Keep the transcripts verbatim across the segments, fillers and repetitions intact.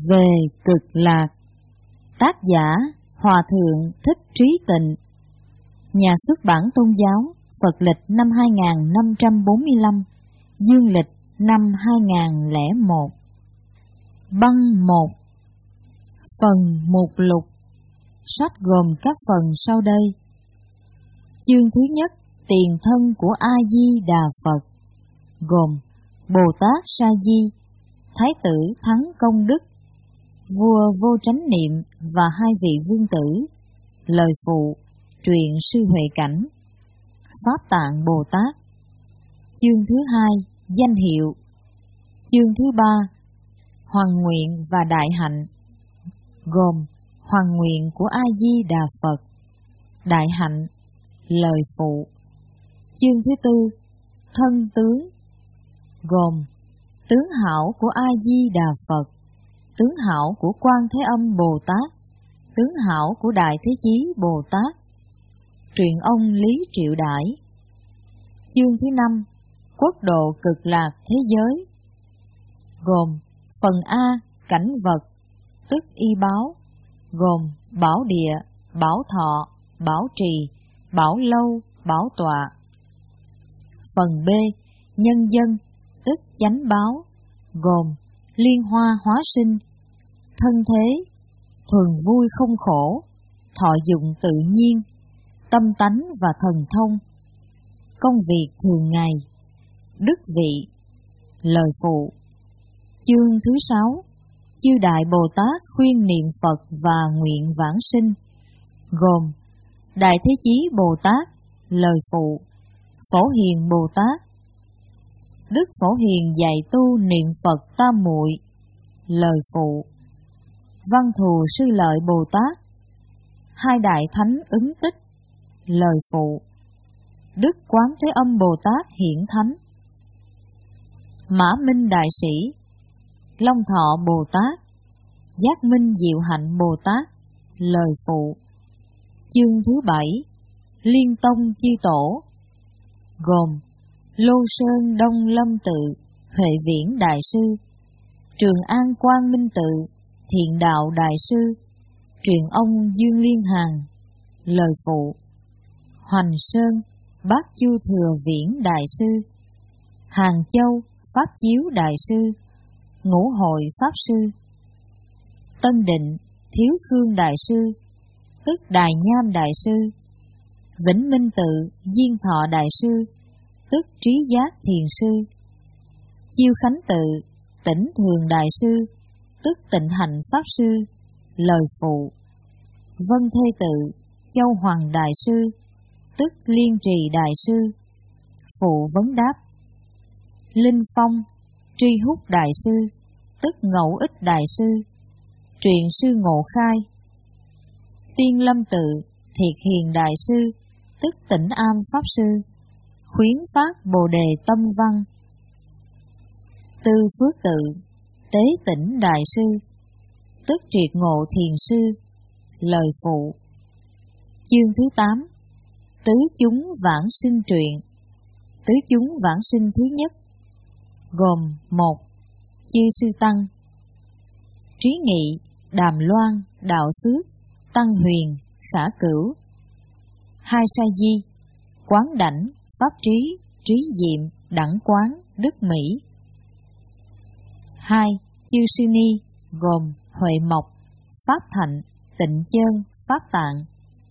Về Cực Lạc. Tác giả Hòa Thượng Thích Trí Tịnh. Nhà xuất bản Tôn giáo Phật lịch năm hai nghìn năm trăm bốn mươi lăm, dương lịch năm hai nghìn lẻ một. Băng một. Phần mục lục. Sách gồm các phần sau đây. Chương thứ nhất, tiền thân của A Di Đà Phật, gồm Bồ Tát Sa Di, Thái tử Thắng Công Đức, vua Vô Chánh Niệm và hai vị vương tử. Lời phụ, truyện Sư Huệ Cảnh. Pháp Tạng Bồ Tát. Chương thứ hai, danh hiệu. Chương thứ ba, Hoằng nguyện và đại hạnh, gồm Hoằng nguyện của A Di Đà Phật, đại hạnh. Lời phụ. Chương thứ tư, thân tướng, gồm tướng hảo của A Di Đà Phật, tướng hảo của Quan Thế Âm Bồ Tát, tướng hảo của Đại Thế Chí Bồ Tát. Truyện ông Lý Triệu Đãi. Chương thứ năm, quốc độ Cực Lạc thế giới, gồm phần A, cảnh vật, tức y báo, gồm bảo địa, bảo thọ, bảo trì, bảo lâu, bảo tọa. Phần B, nhân dân, tức chánh báo, gồm liên hoa hóa sinh, thân thế, thuần vui không khổ, thọ dụng tự nhiên, tâm tánh và thần thông, công việc thường ngày, đức vị. Lời phụ. Chương thứ sáu, chư Đại Bồ Tát khuyên niệm Phật và nguyện vãng sinh, gồm Đại Thế Chí Bồ Tát. Lời phụ. Phổ Hiền Bồ Tát. Đức Phổ Hiền dạy tu niệm Phật tam muội. Lời phụ. Văn Thù Sư Lợi Bồ Tát. Hai Đại Thánh ứng tích. Lời phụ. Đức Quán Thế Âm Bồ Tát hiển thánh. Mã Minh Đại Sĩ. Long Thọ Bồ Tát. Giác Minh Diệu Hạnh Bồ Tát. Lời phụ. Chương thứ bảy, Liên Tông Chư Tổ, gồm Lô Sơn Đông Lâm Tự, Huệ Viễn Đại Sư, Trường An Quang Minh Tự, Thiện Đạo Đại Sư, truyền ông Dương Liên Hàn. Lời phụ. Hoành Sơn, Bát Chu Thừa Viễn Đại Sư, Hàng Châu, Pháp Chiếu Đại Sư, Ngũ Hội Pháp Sư, Tân Định, Thiếu Khương Đại Sư, tức Đài Nham Đại Sư, Vĩnh Minh Tự, Diên Thọ Đại Sư, tức Trí Giác Thiền Sư, Chiêu Khánh Tự, Tĩnh Thường Đại Sư, tức Tịnh Hạnh Pháp Sư. Lời phụ. Vân Thê Tự, Châu Hoàng Đại Sư, tức Liên Trì Đại Sư. Phụ vấn đáp. Linh Phong, Tri Húc Đại Sư, tức Ngẫu Ích Đại Sư, truyền Sư Ngộ Khai. Tiên Lâm Tự, Thiệt Hiền Đại Sư, tức Tĩnh Am Pháp Sư, khuyến phát Bồ Đề Tâm Văn. Tư Phước Tự, Tế Tĩnh Đại Sư, tức Triệt Ngộ Thiền Sư. Lời phụ. Chương thứ tám, tứ chúng vãng sinh truyện. Tứ chúng vãng sinh thứ nhất, gồm một, Chư Sư Tăng, Trí Nghị, Đàm Loan, Đạo Xước, Tăng Huyền, Khả Cửu. Hai, Sa Di, Quán Đảnh, Pháp Trí, Trí Diệm, Đẳng Quán, Đức Mỹ. Hai, Chư Sư Ni, gồm Huệ Mộc, Pháp Thạnh, Tịnh Chơn, Pháp Tạng.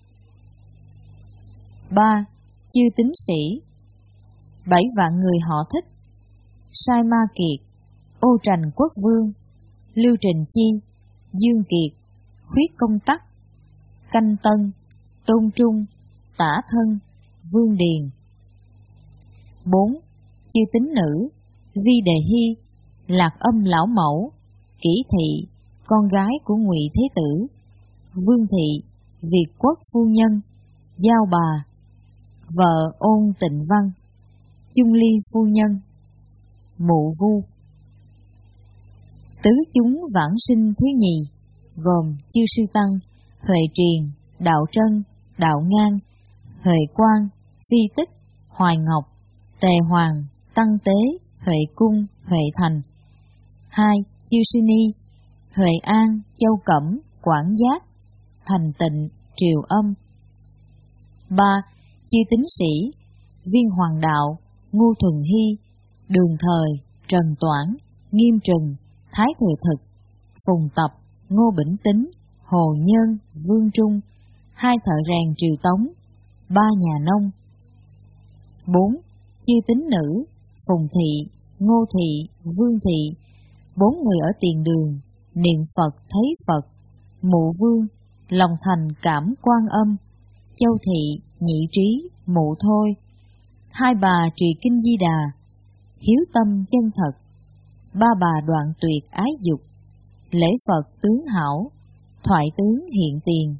Ba, Chư Tín Sĩ. Bảy vạn người họ Thích, Sai Ma Kiệt, Ô Trành Quốc Vương, Lưu Trình Chi, Dương Kiệt, Khuyết Công Tắc, Canh Tân, Tôn Trung, Tả Thân, Vương Điền. Bốn, Chư Tín Nữ. Vi Đề Hy, Lạc Âm Lão Mẫu, Kỷ Thị, con gái của Ngụy Thế Tử, Vương Thị, Việt Quốc Phu Nhân, Giao Bà, vợ Ôn Tịnh Văn, Chung Ly Phu Nhân, Mụ Vu. Tứ chúng vãng sinh thứ nhì, gồm Chư Sư Tăng, Huệ Triền, Đạo Trân, Đạo Ngang, Huệ Quang, Phi Tích, Hoài Ngọc, Tề Hoàng, Tăng Tế, Huệ Cung, Huệ Thành. Hai, Chư Sư Ni, Huệ An, Châu Cẩm, Quảng Giác, Thành Tịnh, Triều Âm. Ba. Chư tín sĩ: Viên Hoàng Đạo, Ngô Thuần Hy, Đường Thời, Trần Toản, Nghiêm Trừng, Thái Thừa Thực, Phùng Tập, Ngô Bỉnh Tính, Hồ Nhân, Vương Trung, hai thợ rèn Triều Tống, ba nhà nông. Bốn. Chư tín nữ: Phùng Thị, Ngô Thị, Vương Thị, bốn người ở tiền đường, niệm Phật thấy Phật, Mụ Vương, lòng thành cảm Quan Âm, Châu Thị, Nhị Trí, Mụ Thôi, hai bà trì kinh Di Đà, hiếu tâm chân thật, ba bà đoạn tuyệt ái dục, lễ Phật tướng hảo, thoại tướng hiện tiền.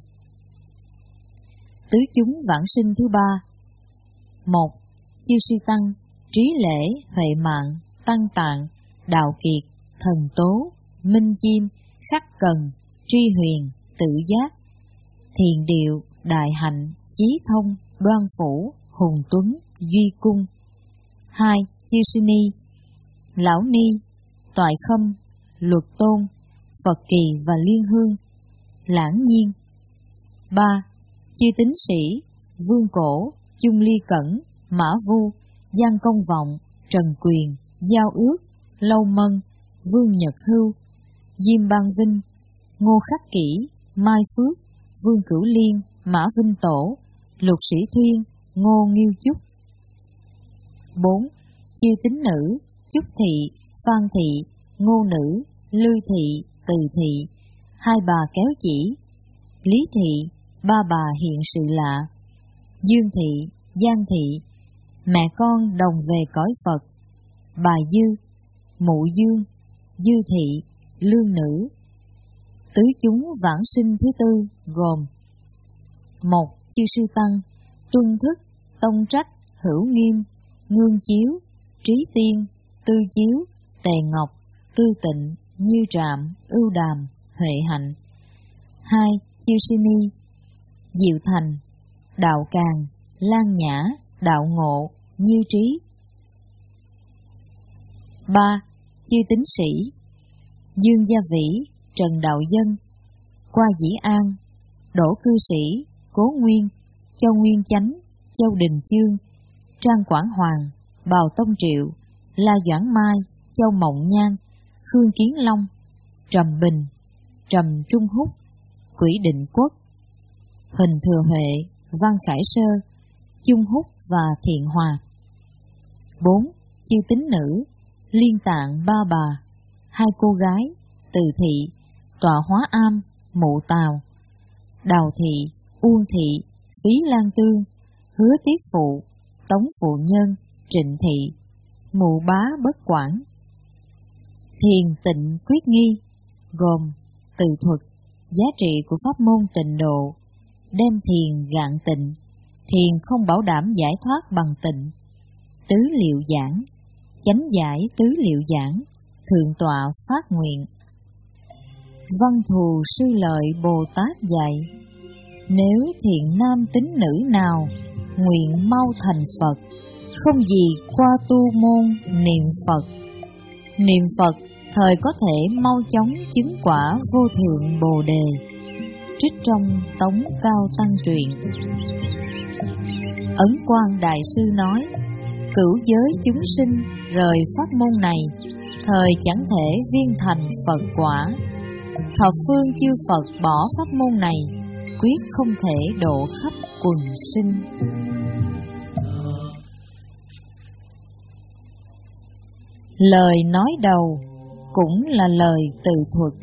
Tứ chúng vãng sinh thứ ba. Một. Chư sư tăng: Trí Lễ, Huệ Mạng, Tăng Tạng, Đạo Kiệt, Thần Tố, Minh Chiêm, Khắc Cần, Tri Huyền, Tự Giác, Thiền Điệu, Đại Hạnh, Chí Thông, Đoan Phủ, Hùng Tuấn, Duy Cung. Hai. Chư sư ni: Lão Ni, Toại Khâm, Luật Tôn, Phật Kỳ và Liên Hương, Lãng Nhiên. Ba. Chư tín sĩ: Vương Cổ, Chung Ly Cẩn, Mã Vu, Giang Công Vọng, Trần Quyền, Giao Ước, Lâu Mân, Vương Nhật Hưu, Diêm Ban Vinh, Ngô Khắc Kỷ, Mai Phước, Vương Cửu Liên, Mã Vinh Tổ, Lục Sĩ Thuyên, Ngô Nghiêu Chúc. Bốn. Chư tín nữ: Chúc Thị, Phan Thị, Ngô Nữ, Lư Thị, Từ Thị, hai bà kéo chỉ, Lý Thị, ba bà hiện sự lạ, Dương Thị, Giang Thị, mẹ con đồng về cõi Phật, bà Dư, Mụ Dương, Dư Thị, Lương Nữ. Tứ chúng vãng sinh thứ tư gồm: Một. Chư sư tăng: Tuân Thức, Tông Trách, Hữu Nghiêm, Ngương Chiếu, Trí Tiên, Tư Chiếu, Tề Ngọc, Tư Tịnh, Như Trạm, Ưu Đàm, Huệ Hạnh. Hai. Chư sư ni: Diệu Thành, Đạo Càng, Lan Nhã, Đạo Ngộ, Như Trí. Ba. Chư tín sĩ: Dương Gia Vĩ, Trần Đạo Dân, Qua Dĩ An, Đỗ Cư Sĩ, Cố Nguyên, Châu Nguyên Chánh, Châu Đình Chương, Trang Quảng Hoàng, Bào Tông Triệu, La Doãn Mai, Châu Mộng Nhan, Khương Kiến Long, Trầm Bình, Trầm Trung Húc, Quỷ Định Quốc, Huỳnh Thừa Huệ, Văn Khải Sơ, Chung Húc và Thiện Hòa. Bốn. Chư tín nữ: Liên Tạng, ba bà, hai cô gái, Từ Thị, Tọa Hóa Am, Mụ Tào, Đào Thị, Uông Thị, Phí Lan Tương, Hứa Tiết Phụ, Tống Phụ Nhân, Trịnh Thị, Mụ Bá Bất Quản. Thiền Tịnh Quyết Nghi gồm từ thuật, giá trị của pháp môn tịnh độ, đem thiền gạn tịnh, thiền không bảo đảm giải thoát bằng tịnh, tứ liệu giảng, chánh giải tứ liệu giảng, thượng tọa phát nguyện. Văn thù sư lợi Bồ Tát dạy: Nếu thiện nam tín nữ nào nguyện mau thành Phật, không gì qua tu môn niệm Phật. Niệm Phật thời có thể mau chóng chứng quả vô thượng Bồ Đề. Trích trong Tống Cao Tăng Truyện. Ấn Quang Đại Sư nói: Cửu giới chúng sinh rời pháp môn này, thời chẳng thể viên thành Phật quả. Thập phương chư Phật bỏ pháp môn này, quyết không thể độ khắp quần sinh. Lời nói đầu cũng là lời từ thuật.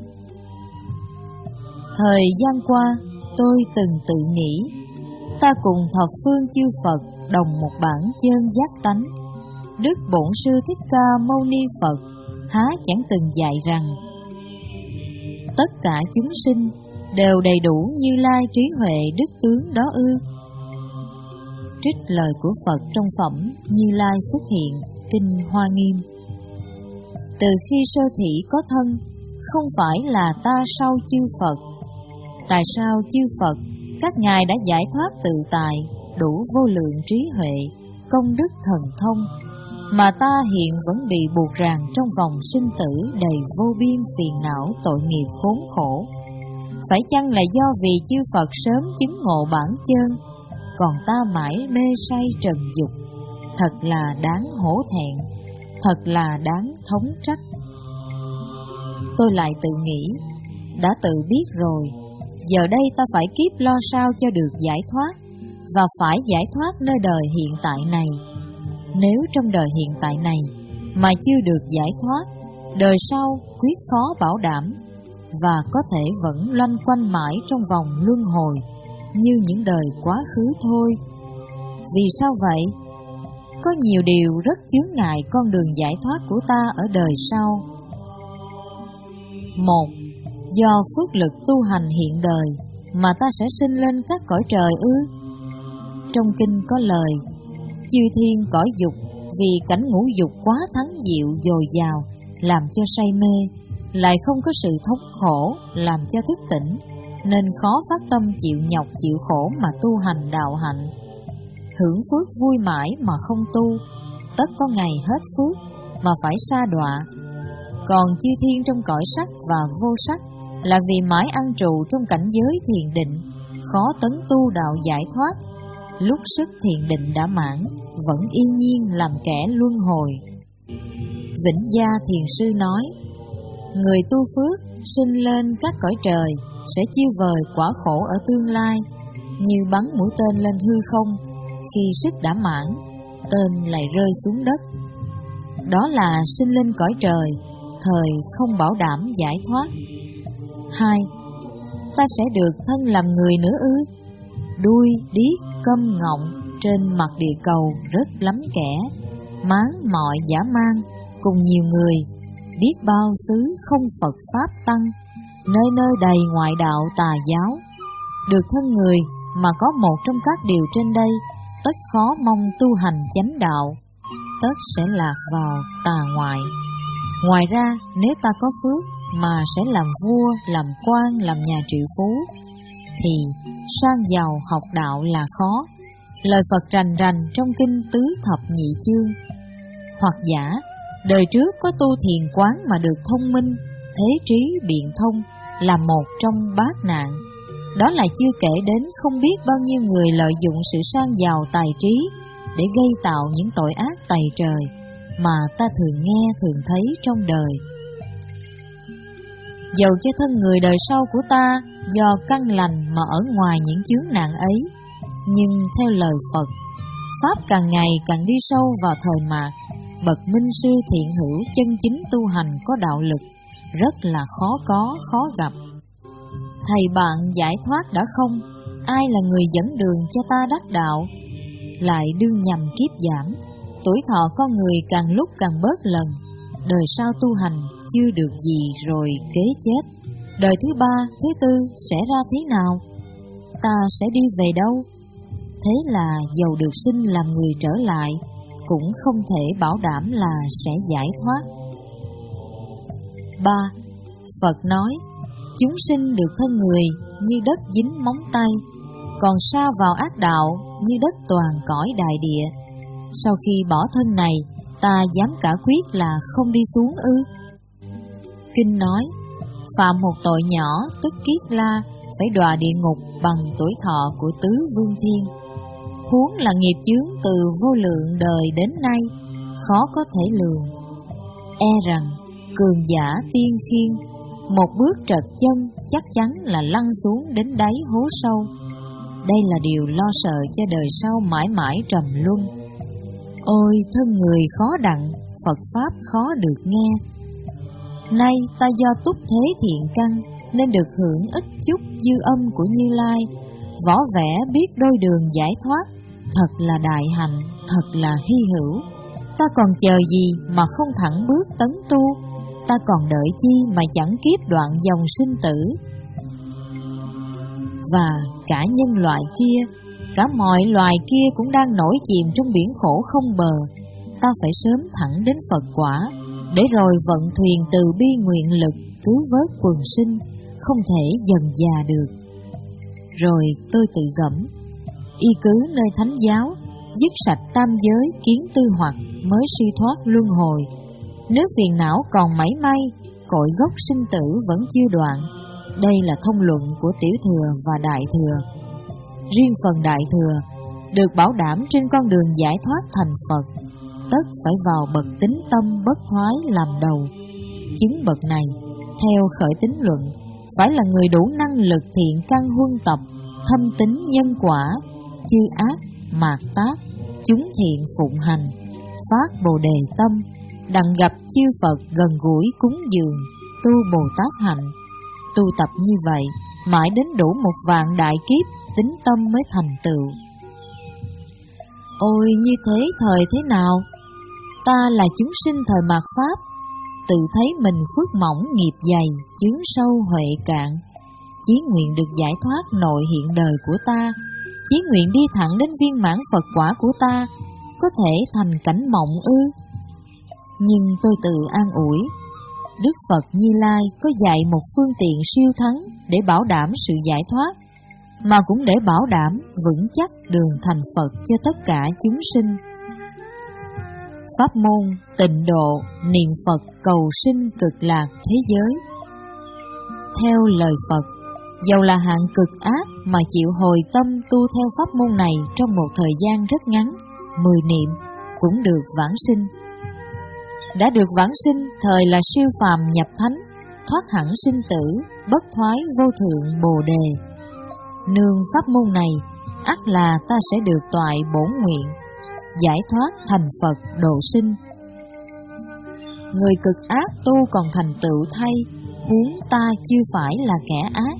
Thời gian qua, tôi từng tự nghĩ, ta cùng thập phương chư Phật đồng một bản chân giác tánh. Đức Bổn Sư Thích Ca Mâu Ni Phật há chẳng từng dạy rằng tất cả chúng sinh đều đầy đủ Như Lai trí huệ đức tướng đó ư? Trích lời của Phật trong phẩm Như Lai xuất hiện, Kinh Hoa Nghiêm. Từ khi sơ thị có thân, không phải là ta sau chư Phật. Tại sao chư Phật, các ngài đã giải thoát tự tại, đủ vô lượng trí huệ, công đức thần thông, mà ta hiện vẫn bị buộc ràng trong vòng sinh tử đầy vô biên phiền não tội nghiệp khốn khổ. Phải chăng là do vì chư Phật sớm chứng ngộ bản chân, còn ta mãi mê say trần dục? Thật là đáng hổ thẹn, thật là đáng thống trách. Tôi lại tự nghĩ, đã tự biết rồi, giờ đây ta phải kiếp lo sao cho được giải thoát, và phải giải thoát nơi đời hiện tại này. Nếu trong đời hiện tại này mà chưa được giải thoát, đời sau quyết khó bảo đảm, và có thể vẫn loanh quanh mãi trong vòng luân hồi như những đời quá khứ thôi. Vì sao vậy? Có nhiều điều rất chướng ngại con đường giải thoát của ta ở đời sau. Một, do phước lực tu hành hiện đời mà ta sẽ sinh lên các cõi trời ư? Trong kinh có lời, chư thiên cõi dục vì cảnh ngũ dục quá thắng diệu dồi dào, làm cho say mê, lại không có sự thống khổ làm cho thức tỉnh, nên khó phát tâm chịu nhọc chịu khổ mà tu hành đạo hạnh. Hưởng phước vui mãi mà không tu, tất có ngày hết phước mà phải sa đọa. Còn chư thiên trong cõi sắc và vô sắc là vì mãi ăn trụ trong cảnh giới thiền định, khó tấn tu đạo giải thoát. Lúc sức thiền định đã mãn, vẫn y nhiên làm kẻ luân hồi. Vĩnh Gia Thiền Sư nói, người tu phước sinh lên các cõi trời sẽ chiêu vời quả khổ ở tương lai, như bắn mũi tên lên hư không, khi sức đã mãn, tên lại rơi xuống đất. Đó là sinh lên cõi trời, thời không bảo đảm giải thoát. Hai, ta sẽ được thân làm người nữa ư? Đuôi, điếc, câm ngọng trên mặt địa cầu rất lắm kẻ, máng mọi dã man cùng nhiều người, biết bao xứ không Phật Pháp tăng, nơi nơi đầy ngoại đạo tà giáo. Được thân người mà có một trong các điều trên đây, tất khó mong tu hành chánh đạo, tất sẽ lạc vào tà ngoại. Ngoài ra, nếu ta có phước mà sẽ làm vua, làm quan, làm nhà triệu phú, thì sang giàu học đạo là khó. Lời Phật rành rành trong kinh Tứ Thập Nhị Chương. Hoặc giả, đời trước có tu thiền quán mà được thông minh, thế trí biện thông, là một trong bát nạn. Đó là chưa kể đến không biết bao nhiêu người lợi dụng sự sang giàu tài trí để gây tạo những tội ác tày trời mà ta thường nghe thường thấy trong đời. Dầu cho thân người đời sau của ta do căn lành mà ở ngoài những chướng nạn ấy, nhưng theo lời Phật, Pháp càng ngày càng đi sâu vào thời mạt, bậc minh sư thiện hữu chân chính tu hành có đạo lực, rất là khó có, khó gặp. Thầy bạn giải thoát đã không, ai là người dẫn đường cho ta đắc đạo? Lại đương nhằm kiếp giảm, tuổi thọ con người càng lúc càng bớt lần, đời sau tu hành chưa được gì rồi kế chết. Đời thứ ba, thứ tư sẽ ra thế nào? Ta sẽ đi về đâu? Thế là dầu được sinh làm người trở lại, cũng không thể bảo đảm là sẽ giải thoát. Ba, Phật nói, chúng sinh được thân người như đất dính móng tay, còn sa vào ác đạo như đất toàn cõi đại địa. Sau khi bỏ thân này, ta dám cả quyết là không đi xuống ư? Kinh nói, phạm một tội nhỏ tức kiết la, phải đọa địa ngục bằng tuổi thọ của tứ vương thiên. Huống là nghiệp chướng từ vô lượng đời đến nay, khó có thể lường. E rằng cường giả tiên khiên, một bước trật chân chắc chắn là lăn xuống đến đáy hố sâu. Đây là điều lo sợ cho đời sau mãi mãi trầm luân. Ôi thân người khó đặng, Phật Pháp khó được nghe. Nay ta do túc thế thiện căn, nên được hưởng ít chút dư âm của Như Lai, võ vẽ biết đôi đường giải thoát. Thật là đại hạnh, thật là hy hữu. Ta còn chờ gì mà không thẳng bước tấn tu? Ta còn đợi chi mà chẳng kiếp đoạn dòng sinh tử? Và cả nhân loại kia, cả mọi loài kia cũng đang nổi chìm trong biển khổ không bờ. Ta phải sớm thẳng đến Phật quả, để rồi vận thuyền từ bi nguyện lực cứu vớt quần sinh, không thể dần già được. Rồi tôi tự gẫm, y cứ nơi thánh giáo, dứt sạch tam giới kiến tư hoặc mới siêu thoát luân hồi. Nếu phiền não còn mảy may, cội gốc sinh tử vẫn chưa đoạn. Đây là thông luận của Tiểu Thừa và Đại Thừa. Riêng phần Đại Thừa được bảo đảm trên con đường giải thoát thành Phật, tất phải vào bậc tín tâm bất thoái làm đầu. Chứng bậc này, theo khởi tín luận, phải là người đủ năng lực thiện căn huân tập, thâm tín nhân quả, chư ác mạt tác, chúng thiện phụng hành, phát bồ đề tâm, đặng gặp chư Phật gần gũi cúng dường, tu Bồ Tát hạnh. Tu tập như vậy, mãi đến đủ một vạn đại kiếp, tín tâm mới thành tựu. Ôi như thế thời thế nào? Ta là chúng sinh thời mạt Pháp, tự thấy mình phước mỏng nghiệp dày, chướng sâu huệ cạn. Chí nguyện được giải thoát nội hiện đời của ta, chí nguyện đi thẳng đến viên mãn Phật quả của ta, có thể thành cảnh mộng ư? Nhưng tôi tự an ủi, Đức Phật Như Lai có dạy một phương tiện siêu thắng để bảo đảm sự giải thoát, mà cũng để bảo đảm vững chắc đường thành Phật cho tất cả chúng sinh. Pháp môn tịnh độ niệm Phật cầu sinh cực lạc thế giới. Theo lời Phật, dầu là hạng cực ác mà chịu hồi tâm tu theo pháp môn này trong một thời gian rất ngắn, mười niệm cũng được vãng sinh. Đã được vãng sinh, thời là siêu phàm nhập thánh, thoát hẳn sinh tử, bất thoái vô thượng bồ đề. Nương pháp môn này, ắt là ta sẽ được toại bổn nguyện, giải thoát thành Phật độ sinh. Người cực ác tu còn thành tựu thay, huống ta chưa phải là kẻ ác.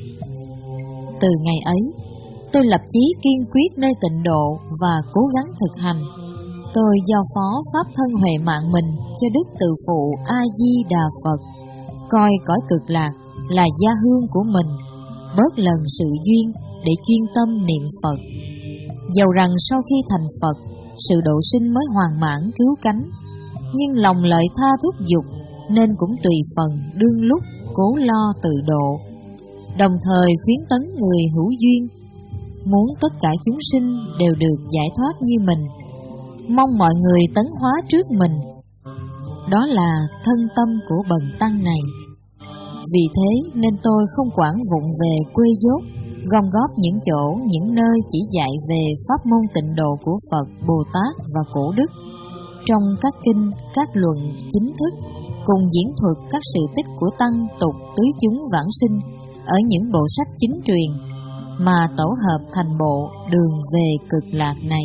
Từ ngày ấy, tôi lập chí kiên quyết nơi tịnh độ và cố gắng thực hành. Tôi giao phó pháp thân huệ mạng mình cho Đức Từ Phụ A Di Đà Phật, coi cõi cực lạc là gia hương của mình, bớt lần sự duyên để chuyên tâm niệm Phật. Dầu rằng sau khi thành Phật, sự độ sinh mới hoàn mãn cứu cánh, nhưng lòng lợi tha thúc giục, nên cũng tùy phần đương lúc cố lo tự độ, đồng thời khuyến tấn người hữu duyên, muốn tất cả chúng sinh đều được giải thoát như mình, mong mọi người tấn hóa trước mình. Đó là thân tâm của bần tăng này. Vì thế nên tôi không quản vụng về quê dốt, gom góp những chỗ, những nơi chỉ dạy về pháp môn tịnh độ của Phật, Bồ Tát và Cổ Đức, trong các kinh, các luận chính thức, cùng diễn thuật các sự tích của tăng tục tứ chúng vãng sinh ở những bộ sách chính truyền, mà tổ hợp thành bộ Đường về Cực Lạc này.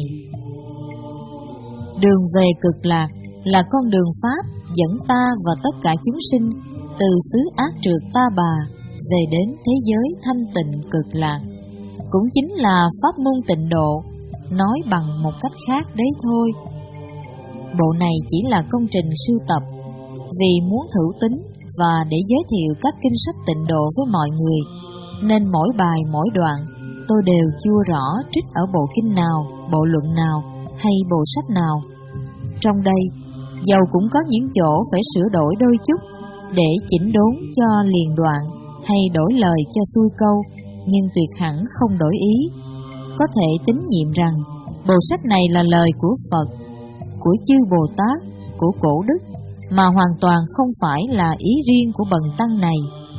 Đường về Cực Lạc là con đường Pháp dẫn ta và tất cả chúng sinh từ xứ ác trượt ta bà về đến thế giới thanh tịnh cực lạc, cũng chính là pháp môn tịnh độ, nói bằng một cách khác đấy thôi. Bộ này chỉ là công trình sưu tập, vì muốn thử tính và để giới thiệu các kinh sách tịnh độ với mọi người, nên mỗi bài mỗi đoạn tôi đều chua rõ trích ở bộ kinh nào, bộ luận nào hay bộ sách nào. Trong đây, dầu cũng có những chỗ phải sửa đổi đôi chút để chỉnh đốn cho liền đoạn, hay đổi lời cho xuôi câu, nhưng tuyệt hẳn không đổi ý. Có thể tín nhiệm rằng bộ sách này là lời của Phật, của chư Bồ Tát, của Cổ Đức, mà hoàn toàn không phải là ý riêng của bần tăng này.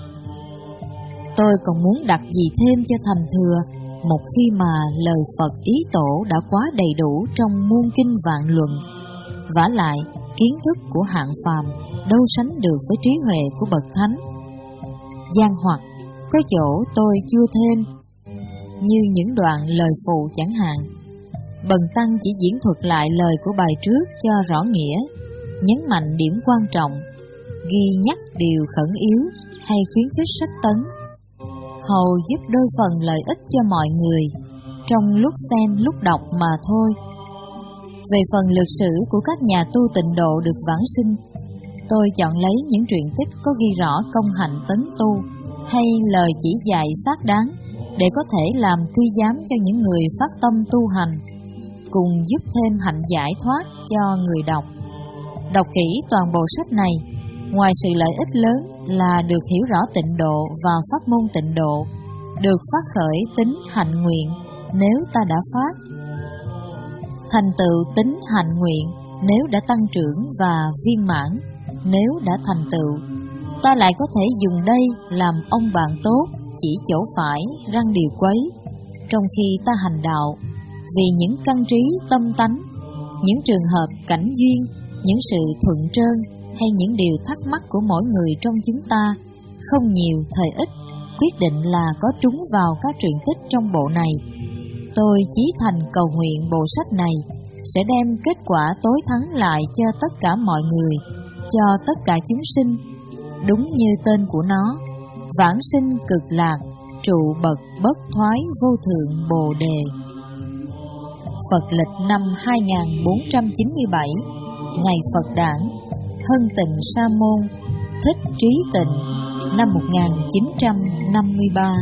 Tôi còn muốn đặt gì thêm cho thành thừa, một khi mà lời Phật ý tổ đã quá đầy đủ trong muôn kinh vạn luận. Vả lại, kiến thức của hạng phàm đâu sánh được với trí huệ của bậc thánh. Gian hoặc có chỗ tôi chưa thêm, như những đoạn lời phụ chẳng hạn. Bần tăng chỉ diễn thuật lại lời của bài trước cho rõ nghĩa, nhấn mạnh điểm quan trọng, ghi nhắc điều khẩn yếu hay khuyến khích sách tấn, hầu giúp đôi phần lợi ích cho mọi người trong lúc xem lúc đọc mà thôi. Về phần lược sử của các nhà tu tịnh độ được vãng sinh, tôi chọn lấy những truyện tích có ghi rõ công hạnh tấn tu hay lời chỉ dạy xác đáng, để có thể làm quy giám cho những người phát tâm tu hành, cùng giúp thêm hạnh giải thoát cho người đọc. Đọc kỹ toàn bộ sách này, ngoài sự lợi ích lớn là được hiểu rõ tịnh độ và pháp môn tịnh độ, được phát khởi tính hạnh nguyện nếu ta đã phát. Thành tựu tính hạnh nguyện nếu đã tăng trưởng và viên mãn, nếu đã thành tựu, ta lại có thể dùng đây làm ông bạn tốt, chỉ chỗ phải, răng điều quấy, trong khi ta hành đạo, vì những căn trí tâm tánh, những trường hợp cảnh duyên, những sự thuận trơn hay những điều thắc mắc của mỗi người trong chúng ta, không nhiều thời ít, quyết định là có trúng vào các truyện tích trong bộ này. Tôi chí thành cầu nguyện bộ sách này sẽ đem kết quả tối thắng lại cho tất cả mọi người, cho tất cả chúng sinh, đúng như tên của nó, vãng sinh cực lạc, trụ bậc bất thoái vô thượng Bồ Đề. Phật lịch năm hai nghìn bốn trăm chín mươi bảy, ngày Phật đản, Hân Tịnh Sa Môn, Thích Trí Tịnh, năm một nghìn chín trăm năm mươi ba.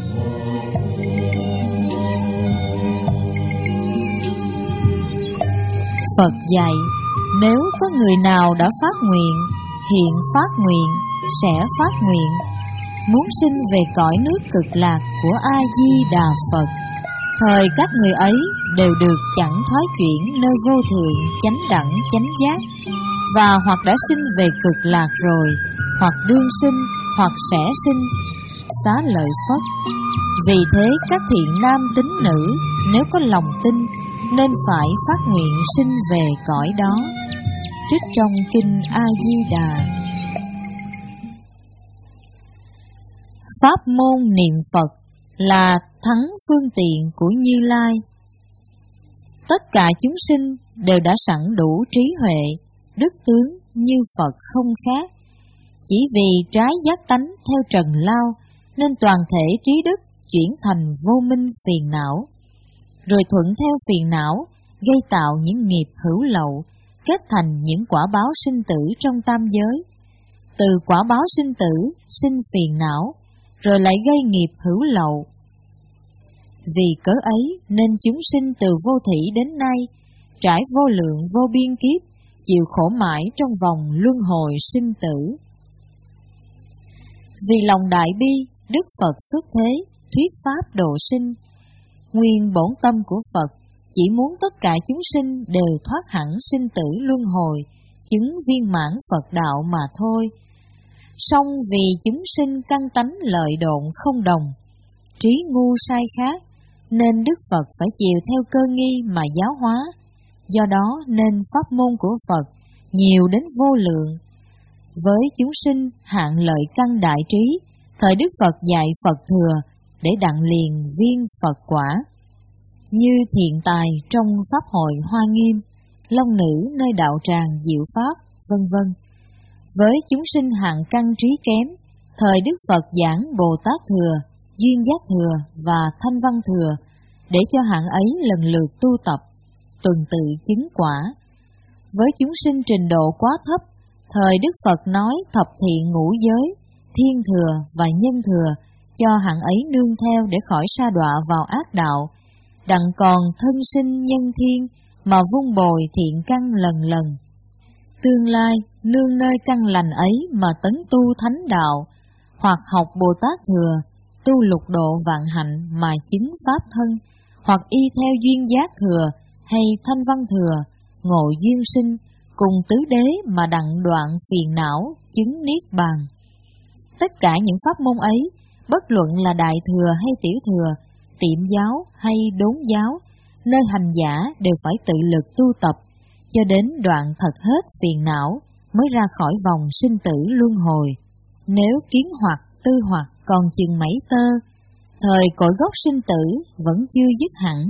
Phật dạy, nếu có người nào đã phát nguyện, hiện phát nguyện, sẽ phát nguyện, muốn sinh về cõi nước cực lạc của A-di-đà Phật, thời các người ấy đều được chẳng thoái chuyển nơi vô thượng chánh đẳng chánh giác, và hoặc đã sinh về cực lạc rồi, hoặc đương sinh, hoặc sẽ sinh. Xá lợi Phất. Vì thế các thiện nam tín nữ nếu có lòng tin nên phải phát nguyện sinh về cõi đó. Trích trong kinh A-di-đà. Pháp môn niệm Phật là thắng phương tiện của Như Lai. Tất cả chúng sinh đều đã sẵn đủ trí huệ, đức tướng như Phật không khác. Chỉ vì trái giác tánh theo trần lao nên toàn thể trí đức chuyển thành vô minh phiền não, rồi thuận theo phiền não gây tạo những nghiệp hữu lậu, kết thành những quả báo sinh tử trong tam giới. Từ quả báo sinh tử sinh phiền não, rồi lại gây nghiệp hữu lậu. Vì cớ ấy nên chúng sinh từ vô thủy đến nay trải vô lượng vô biên kiếp, chịu khổ mãi trong vòng luân hồi sinh tử. Vì lòng đại bi, Đức Phật xuất thế thuyết pháp độ sinh. Nguyên bổn tâm của Phật chỉ muốn tất cả chúng sinh đều thoát hẳn sinh tử luân hồi, chứng viên mãn Phật đạo mà thôi. Song vì chúng sinh căn tánh lợi độn không đồng, trí ngu sai khác, nên Đức Phật phải chiều theo cơ nghi mà giáo hóa. Do đó nên pháp môn của Phật nhiều đến vô lượng. Với chúng sinh hạn lợi căn đại trí, thời Đức Phật dạy Phật thừa để đặng liền viên Phật quả. Như Thiện Tài trong Pháp hội Hoa Nghiêm, Long Nữ nơi đạo tràng Diệu Pháp, vân vân. Với chúng sinh hạn căn trí kém, thời Đức Phật giảng Bồ Tát thừa, Duyên Giác thừa và Thanh Văn thừa để cho hạng ấy lần lượt tu tập, tuần tự chứng quả. Với chúng sinh trình độ quá thấp, thời Đức Phật nói thập thiện ngũ giới, thiên thừa và nhân thừa cho hạng ấy nương theo để khỏi sa đọa vào ác đạo, đặng còn thân sinh nhân thiên mà vun bồi thiện căn lần lần. Tương lai nương nơi căn lành ấy mà tấn tu thánh đạo, hoặc học Bồ Tát thừa, tu lục độ vạn hạnh mà chứng pháp thân, hoặc y theo duyên giác thừa hay thanh văn thừa, ngộ duyên sinh, cùng tứ đế mà đặng đoạn phiền não, chứng niết bàn. Tất cả những pháp môn ấy, bất luận là đại thừa hay tiểu thừa, tiệm giáo hay đốn giáo, nơi hành giả đều phải tự lực tu tập, cho đến đoạn thật hết phiền não mới ra khỏi vòng sinh tử luân hồi. Nếu kiến hoặc tư hoặc còn chừng mấy tơ, thời cội gốc sinh tử vẫn chưa dứt hẳn.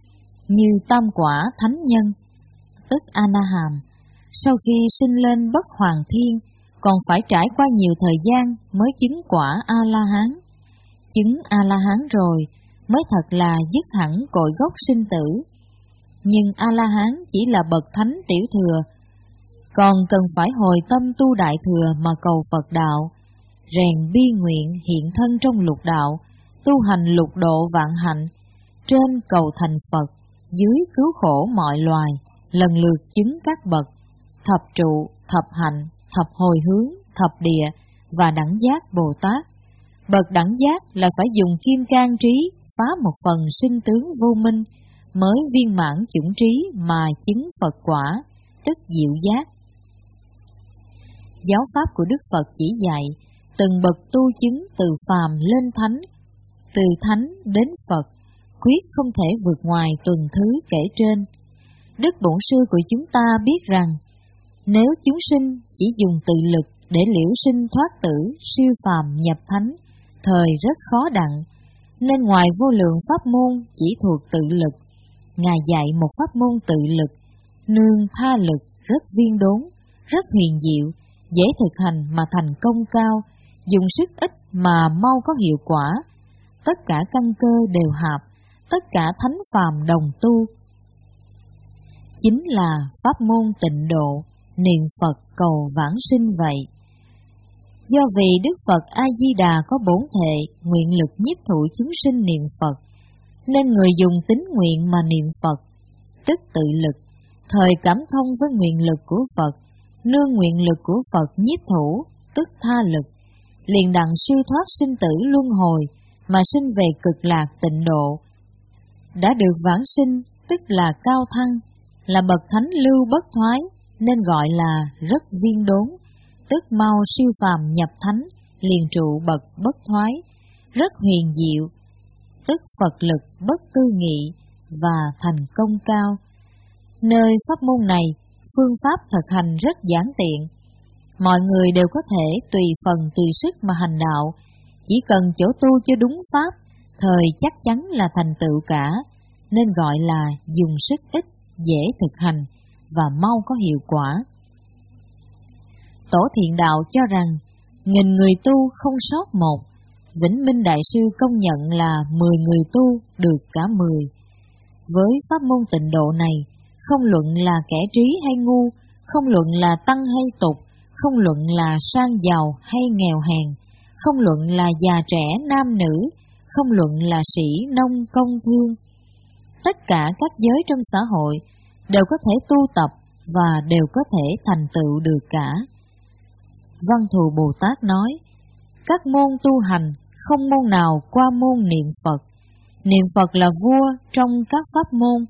Như tam quả thánh nhân, tức A-na-hàm, sau khi sinh lên bất hoàng thiên, còn phải trải qua nhiều thời gian mới chứng quả A-la-hán. Chứng A-la-hán rồi mới thật là dứt hẳn cội gốc sinh tử. Nhưng A-la-hán chỉ là bậc thánh tiểu thừa, còn cần phải hồi tâm tu đại thừa mà cầu Phật đạo, rèn bi nguyện hiện thân trong lục đạo, tu hành lục độ vạn hạnh, trên cầu thành Phật, dưới cứu khổ mọi loài, lần lượt chứng các bậc thập trụ, thập hạnh, thập hồi hướng, thập địa và đẳng giác Bồ Tát. Bậc đẳng giác là phải dùng kim cang trí phá một phần sinh tướng vô minh, mới viên mãn chủng trí mà chứng Phật quả, tức diệu giác. Giáo pháp của Đức Phật chỉ dạy từng bậc tu chứng từ phàm lên thánh, từ thánh đến Phật, quyết không thể vượt ngoài tuần thứ kể trên. Đức Bổn Sư của chúng ta biết rằng, nếu chúng sinh chỉ dùng tự lực để liễu sinh thoát tử, siêu phàm nhập thánh, thời rất khó đặng, nên ngoài vô lượng pháp môn chỉ thuộc tự lực, Ngài dạy một pháp môn tự lực, nương tha lực, rất viên đốn, rất huyền diệu, dễ thực hành mà thành công cao, dùng sức ít mà mau có hiệu quả. Tất cả căn cơ đều hợp, tất cả thánh phàm đồng tu. Chính là pháp môn tịnh độ, niệm Phật cầu vãng sinh vậy. Do vì Đức Phật A-di-đà có bổn thệ nguyện lực nhiếp thụ chúng sinh niệm Phật, nên người dùng tín nguyện mà niệm Phật, tức tự lực, thời cảm thông với nguyện lực của Phật, nương nguyện lực của Phật nhiếp thủ, tức tha lực, liền đặng siêu thoát sinh tử luân hồi, mà sinh về cực lạc tịnh độ. Đã được vãng sinh, tức là cao thăng, là bậc thánh lưu bất thoái, nên gọi là rất viên đốn, tức mau siêu phàm nhập thánh, liền trụ bậc bất thoái, rất huyền diệu, tức Phật lực bất tư nghị và thành công cao. Nơi pháp môn này, phương pháp thực hành rất giản tiện. Mọi người đều có thể tùy phần tùy sức mà hành đạo, chỉ cần chỗ tu cho đúng pháp, thời chắc chắn là thành tựu cả, nên gọi là dùng sức ít, dễ thực hành và mau có hiệu quả. Tổ Thiện Đạo cho rằng, nghìn người tu không sót một, Vĩnh Minh Đại Sư công nhận là mười người tu được cả mười. Với pháp môn tịnh độ này, không luận là kẻ trí hay ngu, không luận là tăng hay tục, không luận là sang giàu hay nghèo hèn, không luận là già trẻ nam nữ, không luận là sĩ nông công thương. Tất cả các giới trong xã hội đều có thể tu tập và đều có thể thành tựu được cả. Văn Thù Bồ Tát nói, các môn tu hành không môn nào qua môn niệm Phật. Niệm Phật là vua trong các pháp môn.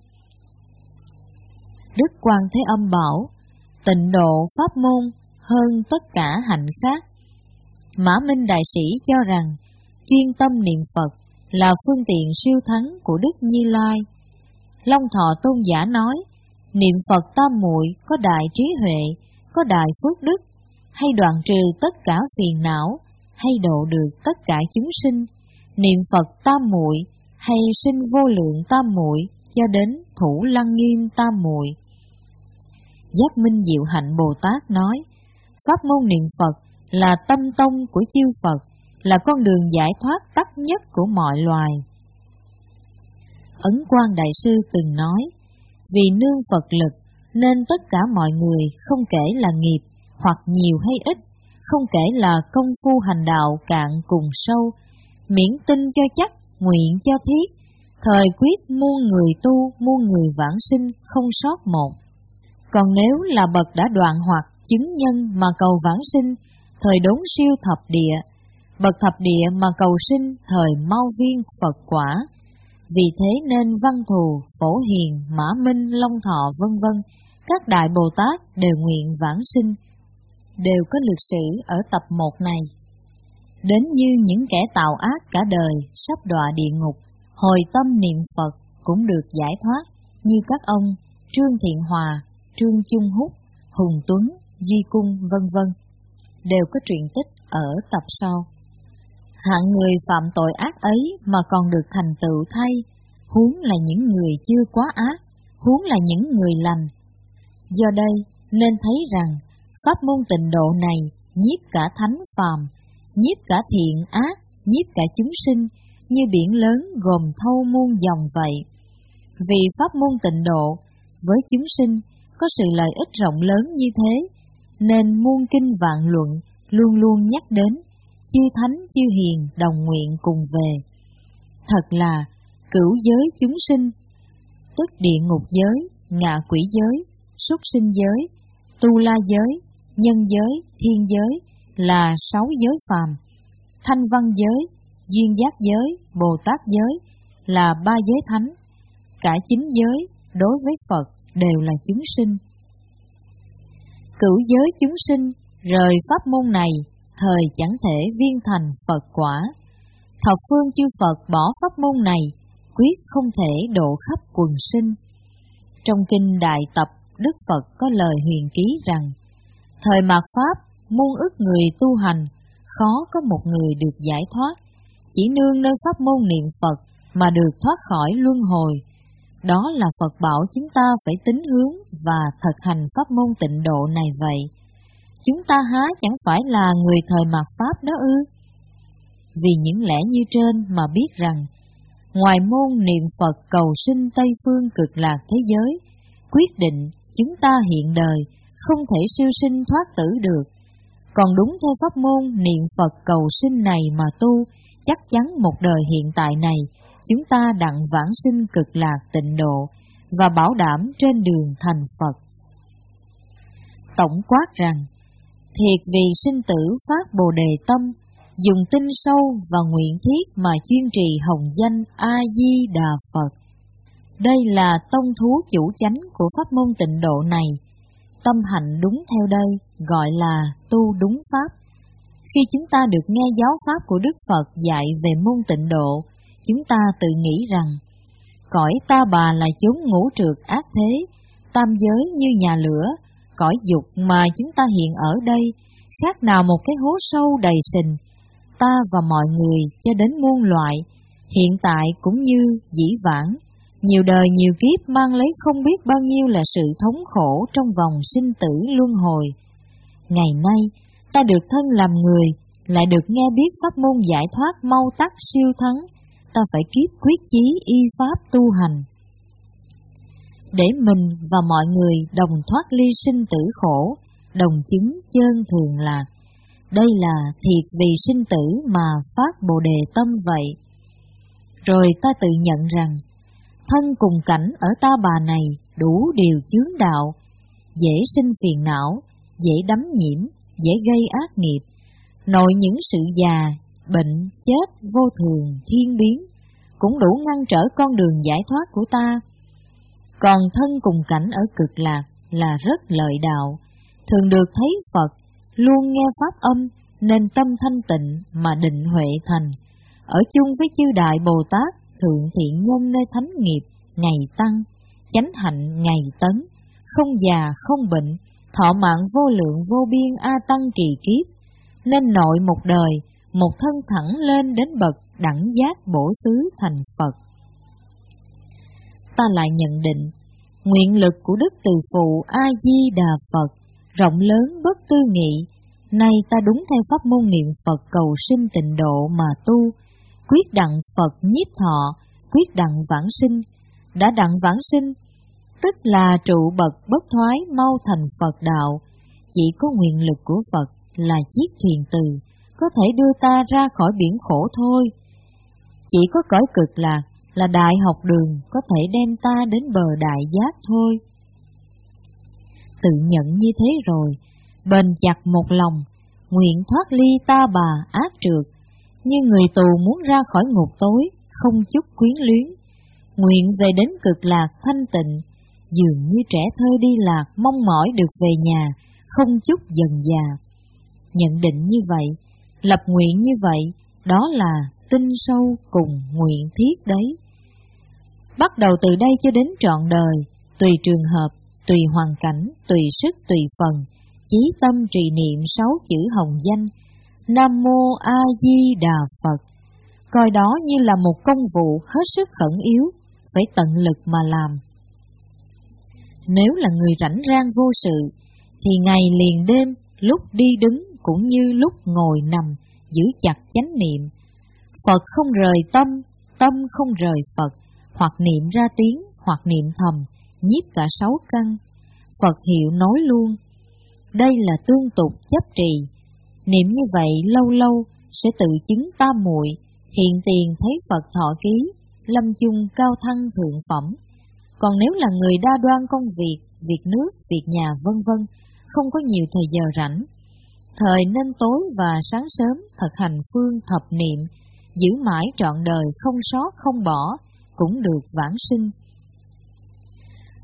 Đức Quan Thế Âm bảo, tịnh độ pháp môn hơn tất cả hạnh khác. Mã Minh Đại Sĩ cho rằng, chuyên tâm niệm Phật là phương tiện siêu thắng của Đức Như Lai. Long Thọ Tôn giả nói, niệm Phật tam muội có đại trí huệ, có đại phước đức, hay đoạn trừ tất cả phiền não, hay độ được tất cả chúng sinh. Niệm Phật tam muội hay sinh vô lượng tam muội cho đến thủ lăng nghiêm tam muội. Giác Minh Diệu Hạnh Bồ Tát nói, pháp môn niệm Phật là tâm tông của chư Phật, là con đường giải thoát tắt nhất của mọi loài. Ấn Quang Đại Sư từng nói, vì nương Phật lực nên tất cả mọi người, không kể là nghiệp hoặc nhiều hay ít, không kể là công phu hành đạo cạn cùng sâu, miễn tin cho chắc, nguyện cho thiết, thời quyết muôn người tu, muôn người vãng sinh, không sót một. Còn nếu là bậc đã đoạn hoặc chứng nhân mà cầu vãng sinh, thời đốn siêu thập địa, bậc thập địa mà cầu sinh, thời mau viên Phật quả. Vì thế nên Văn Thù, Phổ Hiền, Mã Minh, Long Thọ vân vân, các đại Bồ Tát đều nguyện vãng sinh, đều có lược sử ở tập một này. Đến như những kẻ tạo ác cả đời sắp đọa địa ngục, hồi tâm niệm Phật cũng được giải thoát, như các ông Trương Thiện Hòa, Trương Chung Húc, Hùng Tuấn, Duy Cung vân vân, đều có truyện tích ở tập sau. Hạng người phạm tội ác ấy mà còn được thành tựu thay, huống là những người chưa quá ác, huống là những người lành. Do đây nên thấy rằng pháp môn tịnh độ này nhiếp cả thánh phàm, nhiếp cả thiện ác, nhiếp cả chúng sinh, như biển lớn gồm thâu muôn dòng vậy. Vì pháp môn tịnh độ với chúng sinh có sự lợi ích rộng lớn như thế, nên muôn kinh vạn luận luôn luôn nhắc đến, chư thánh chư hiền đồng nguyện cùng về. Thật là cửu giới chúng sinh, tức địa ngục giới, ngạ quỷ giới, súc sinh giới, tu la giới, nhân giới, thiên giới là sáu giới phàm, thanh văn giới, duyên giác giới, Bồ Tát giới là ba giới thánh, cả chính giới đối với Phật đều là chúng sinh. Cửu giới chúng sinh rời pháp môn này, thời chẳng thể viên thành Phật quả. Thập phương chư Phật bỏ pháp môn này, quyết không thể độ khắp quần sinh. Trong kinh Đại Tập, Đức Phật có lời huyền ký rằng: thời mạt Pháp, muôn ức người tu hành, khó có một người được giải thoát, chỉ nương nơi pháp môn niệm Phật mà được thoát khỏi luân hồi. Đó là Phật bảo chúng ta phải tín hướng và thực hành pháp môn tịnh độ này vậy. Chúng ta há chẳng phải là người thời mạt Pháp đó ư? Vì những lẽ như trên mà biết rằng, ngoài môn niệm Phật cầu sinh Tây phương cực lạc thế giới, quyết định chúng ta hiện đời không thể siêu sinh thoát tử được. Còn đúng theo pháp môn niệm Phật cầu sinh này mà tu, chắc chắn một đời hiện tại này chúng ta đặng vãng sinh cực lạc tịnh độ và bảo đảm trên đường thành Phật. Tổng quát rằng, thiệt vì sinh tử phát Bồ Đề tâm, dùng tinh sâu và nguyện thiết mà chuyên trì hồng danh A-di-đà Phật. Đây là tông thú chủ chánh của pháp môn tịnh độ này. Tâm hạnh đúng theo đây gọi là tu đúng pháp. Khi chúng ta được nghe giáo pháp của Đức Phật dạy về môn tịnh độ, chúng ta tự nghĩ rằng cõi ta bà là chốn ngũ trượt ác thế, tam giới như nhà lửa, cõi dục mà chúng ta hiện ở đây khác nào một cái hố sâu đầy sình. Ta và mọi người cho đến muôn loại, hiện tại cũng như dĩ vãng, nhiều đời nhiều kiếp mang lấy không biết bao nhiêu là sự thống khổ trong vòng sinh tử luân hồi. Ngày nay, ta được thân làm người, lại được nghe biết pháp môn giải thoát mau tắc siêu thắng, ta phải kiếp quyết chí y pháp tu hành, để mình và mọi người đồng thoát ly sinh tử khổ, đồng chứng chơn thường lạc. Đây là thiệt vì sinh tử mà phát Bồ Đề tâm vậy. Rồi ta tự nhận rằng, thân cùng cảnh ở ta bà này đủ điều chướng đạo, dễ sinh phiền não, dễ đắm nhiễm, dễ gây ác nghiệp, nội những sự già, bệnh, chết, vô thường, thiên biến, cũng đủ ngăn trở con đường giải thoát của ta. Còn thân cùng cảnh ở cực lạc là rất lợi đạo, thường được thấy Phật, luôn nghe pháp âm, nên tâm thanh tịnh mà định huệ thành, ở chung với chư Đại Bồ Tát, thượng thiện nhân nơi thánh nghiệp, ngày tăng, chánh hạnh ngày tấn, không già không bệnh, thọ mạng vô lượng vô biên a tăng kỳ kiếp, nên nội một đời, một thân thẳng lên đến bậc đẳng giác bổ xứ thành Phật. Ta lại nhận định, nguyện lực của Đức Từ Phụ A-di-đà Phật rộng lớn bất tư nghị, nay ta đúng theo pháp môn niệm Phật cầu sinh tịnh độ mà tu, quyết đặng Phật nhiếp thọ, quyết đặng vãng sinh. Đã đặng vãng sinh, tức là trụ bậc bất thoái mau thành Phật đạo. Chỉ có nguyện lực của Phật là chiếc thuyền từ, có thể đưa ta ra khỏi biển khổ thôi. Chỉ có cõi cực lạc là đại học đường, có thể đem ta đến bờ đại giác thôi. Tự nhận như thế rồi, bền chặt một lòng, nguyện thoát ly ta bà ác trượt, như người tù muốn ra khỏi ngục tối, không chút quyến luyến. Nguyện về đến cực lạc thanh tịnh, dường như trẻ thơ đi lạc mong mỏi được về nhà, không chút dần già. Nhận định như vậy, lập nguyện như vậy, đó là tinh sâu cùng nguyện thiết đấy. Bắt đầu từ đây cho đến trọn đời, tùy trường hợp, tùy hoàn cảnh, tùy sức tùy phần, chí tâm trì niệm sáu chữ hồng danh Nam Mô A Di Đà Phật, coi đó như là một công vụ hết sức khẩn yếu, phải tận lực mà làm. Nếu là người rảnh rang vô sự, thì ngày liền đêm, lúc đi đứng cũng như lúc ngồi nằm, giữ chặt chánh niệm. Phật không rời tâm, tâm không rời Phật, hoặc niệm ra tiếng, hoặc niệm thầm, nhiếp cả sáu căn. Phật hiệu nói luôn. Đây là tương tục chấp trì. Niệm như vậy lâu lâu sẽ tự chứng tam muội, hiện tiền thấy Phật thọ ký, lâm chung cao thăng thượng phẩm. Còn nếu là người đa đoan công việc, việc nước, việc nhà vân vân, không có nhiều thời giờ rảnh, thời nên tối và sáng sớm thực hành phương thập niệm, giữ mãi trọn đời không sót không bỏ, cũng được vãng sinh.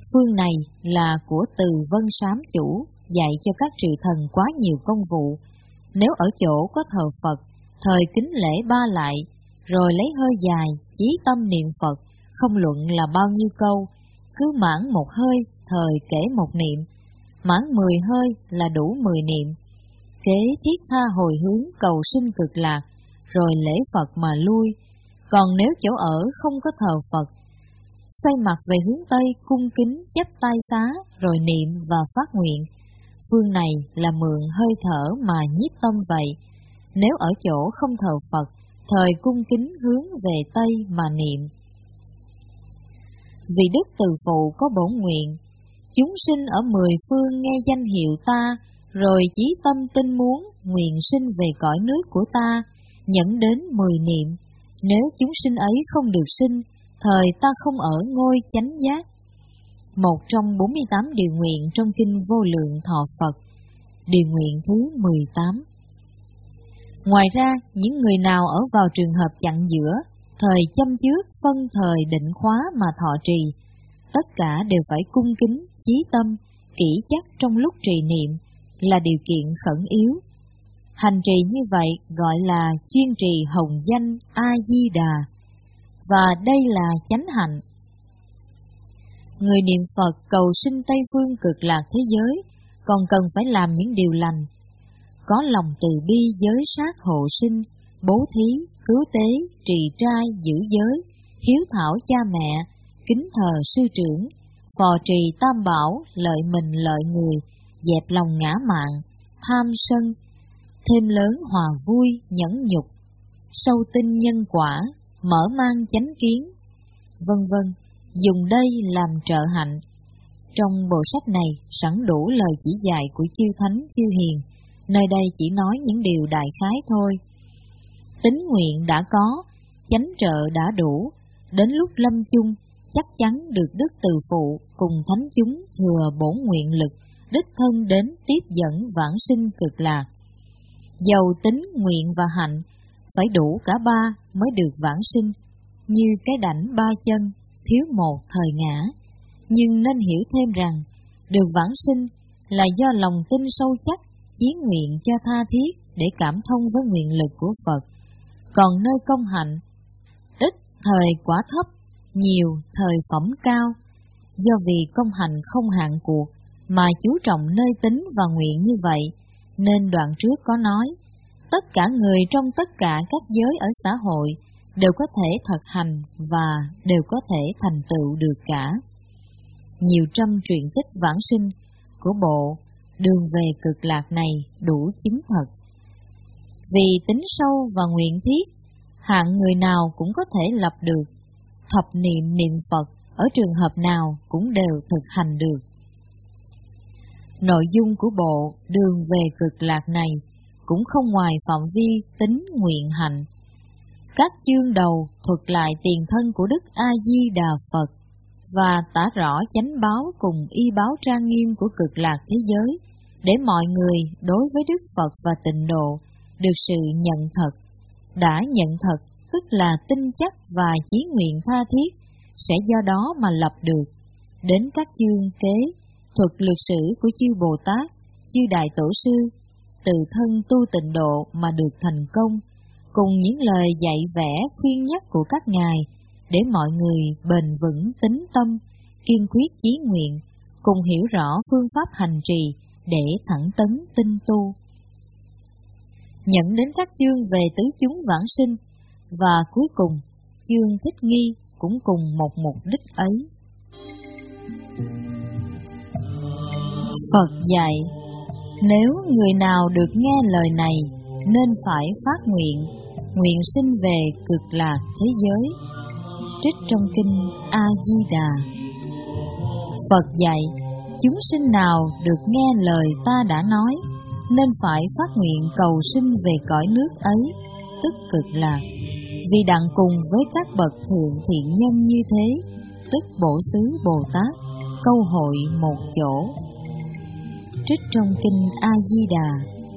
Phương này là của Từ Vân Sám Chủ, dạy cho các triều thần quá nhiều công vụ. Nếu ở chỗ có thờ Phật, thời kính lễ ba lại, rồi lấy hơi dài, chí tâm niệm Phật, không luận là bao nhiêu câu, cứ mãn một hơi, thời kể một niệm, mãn mười hơi là đủ mười niệm. Kế thiết tha hồi hướng cầu sinh cực lạc, rồi lễ Phật mà lui. Còn nếu chỗ ở không có thờ Phật, xoay mặt về hướng Tây cung kính chắp tay xá, rồi niệm và phát nguyện. Phương này là mượn hơi thở mà nhiếp tâm vậy. Nếu ở chỗ không thờ Phật, thời cung kính hướng về Tây mà niệm. Vì Đức Từ Phụ có bổn nguyện, chúng sinh ở mười phương nghe danh hiệu ta, rồi chí tâm tin muốn, nguyện sinh về cõi nước của ta, nhẫn đến mười niệm. Nếu chúng sinh ấy không được sinh, thời ta không ở ngôi chánh giác. Một trong bốn mươi tám điều nguyện trong Kinh Vô Lượng Thọ Phật. Điều nguyện thứ mười tám. Ngoài ra, những người nào ở vào trường hợp chặn giữa, thời châm trước phân thời định khóa mà thọ trì, tất cả đều phải cung kính, chí tâm, kỹ chắc trong lúc trì niệm, là điều kiện khẩn yếu. Hành trì như vậy gọi là chuyên trì hồng danh A-di-đà, và đây là chánh hạnh. Người niệm Phật cầu sinh Tây Phương cực lạc thế giới, còn cần phải làm những điều lành. Có lòng từ bi giới sát hộ sinh, bố thí, cứu tế, trì trai, giữ giới, hiếu thảo cha mẹ, kính thờ sư trưởng, phò trì tam bảo, lợi mình lợi người, dẹp lòng ngã mạn, tham sân, thêm lớn hòa vui, nhẫn nhục, sâu tinh nhân quả, mở mang chánh kiến, vân vân, dùng đây làm trợ hạnh. Trong bộ sách này sẵn đủ lời chỉ dạy của chư thánh chư hiền, nơi đây chỉ nói những điều đại khái thôi. Tín nguyện đã có, chánh trợ đã đủ, đến lúc lâm chung chắc chắn được Đức Từ Phụ cùng thánh chúng thừa bổn nguyện lực đích thân đến tiếp dẫn vãng sinh cực lạc. Dầu tín, nguyện và hạnh phải đủ cả ba mới được vãng sinh, như cái đảnh ba chân, thiếu một thời ngã. Nhưng nên hiểu thêm rằng, được vãng sinh là do lòng tin sâu chắc, chí nguyện cho tha thiết để cảm thông với nguyện lực của Phật. Còn nơi công hạnh, ít thời quả thấp, nhiều thời phẩm cao. Do vì công hành không hạn cuộc, mà chú trọng nơi tính và nguyện như vậy, nên đoạn trước có nói, tất cả người trong tất cả các giới ở xã hội đều có thể thực hành và đều có thể thành tựu được cả. Nhiều trăm truyện tích vãng sinh của bộ Đường về cực lạc này đủ chứng thật. Vì tính sâu và nguyện thiết, hạng người nào cũng có thể lập được, thập niệm niệm Phật ở trường hợp nào cũng đều thực hành được. Nội dung của bộ Đường về cực lạc này cũng không ngoài phạm vi tính nguyện hạnh. Các chương đầu thuật lại tiền thân của Đức A-di-đà Phật và tả rõ chánh báo cùng y báo trang nghiêm của cực lạc thế giới, để mọi người đối với Đức Phật và tịnh độ được sự nhận thật. Đã nhận thật tức là tin chắc và chí nguyện tha thiết, sẽ do đó mà lập được. Đến các chương kế, thuật lược sử của chư Bồ Tát, chư Đại Tổ Sư, từ thân tu tịnh độ mà được thành công, cùng những lời dạy vẽ khuyên nhắc của các ngài, để mọi người bền vững tín tâm, kiên quyết chí nguyện, cùng hiểu rõ phương pháp hành trì để thẳng tấn tinh tu. Nhận đến các chương về tứ chúng vãng sinh, và cuối cùng chương thích nghi cũng cùng một mục đích ấy. Phật dạy, nếu người nào được nghe lời này nên phải phát nguyện, nguyện sinh về cực lạc thế giới. Trích trong kinh A-di-đà. Phật dạy, chúng sinh nào được nghe lời ta đã nói nên phải phát nguyện cầu sinh về cõi nước ấy, tức cực lạc, vì đặng cùng với các bậc thượng thiện nhân như thế, tức Bổ Xứ Bồ Tát, câu hội một chỗ. Trích trong kinh A-di-đà.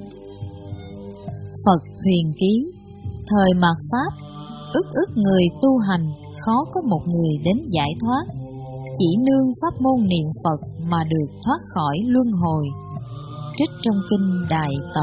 Phật huyền ký, thời mạt Pháp, ức ức người tu hành khó có một người đến giải thoát. chỉ nương pháp môn niệm Phật mà được thoát khỏi luân hồi. Trích trong kinh Đại Tập.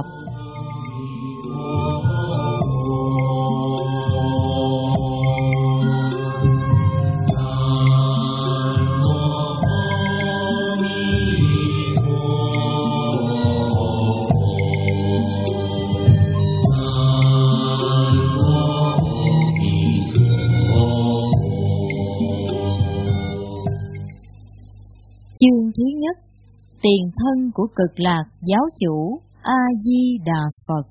Chương thứ nhất, tiền thân của Cực Lạc Giáo chủ A Di Đà Phật.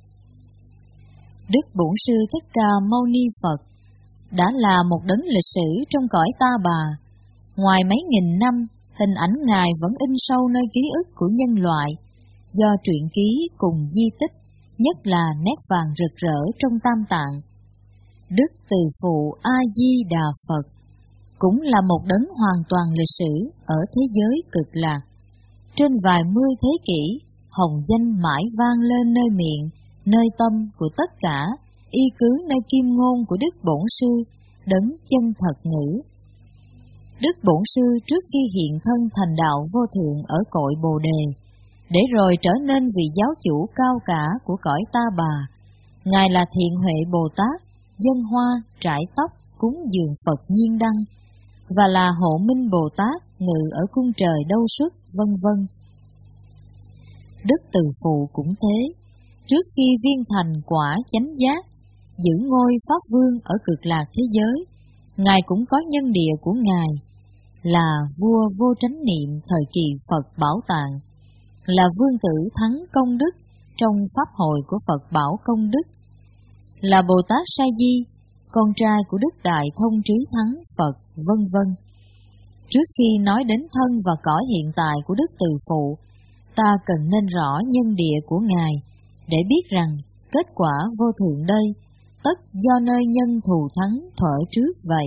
Đức Bổn Sư Thích Ca Mâu Ni Phật đã là một đấng lịch sử trong cõi Ta Bà. Ngoài mấy nghìn năm, hình ảnh Ngài vẫn in sâu nơi ký ức của nhân loại, do truyện ký cùng di tích, nhất là nét vàng rực rỡ trong Tam Tạng. Đức Từ Phụ A Di Đà Phật cũng là một đấng hoàn toàn lịch sử ở thế giới Cực Lạc. Trên vài mươi thế kỷ, hồng danh mãi vang lên nơi miệng, nơi tâm của tất cả, y cứ nơi kim ngôn của Đức Bổn Sư, đấng chân thật ngữ. Đức Bổn Sư trước khi hiện thân thành đạo vô thượng ở cội Bồ Đề, để rồi trở nên vị giáo chủ cao cả của cõi Ta Bà, Ngài là Thiện Huệ Bồ Tát, dân hoa, trải tóc, cúng dường Phật Nhiên Đăng, và là Hộ Minh Bồ Tát ngự ở cung trời Đâu Xuất, vân vân. Đức Từ Phụ cũng thế, trước khi viên thành quả chánh giác, giữ ngôi Pháp Vương ở Cực Lạc thế giới, Ngài cũng có nhân địa của Ngài, là vua vô chánh niệm thời kỳ Phật Bảo Tạng, là vương tử thắng công đức trong Pháp hội của Phật Bảo Công Đức, là Bồ Tát Sa Di, con trai của Đức Đại Thông Trí Thắng Phật, vân vân. Trước khi nói đến thân và cõi hiện tại của Đức Từ Phụ, ta cần nên rõ nhân địa của Ngài, để biết rằng kết quả vô thượng đây, tất do nơi nhân thù thắng thuở trước vậy.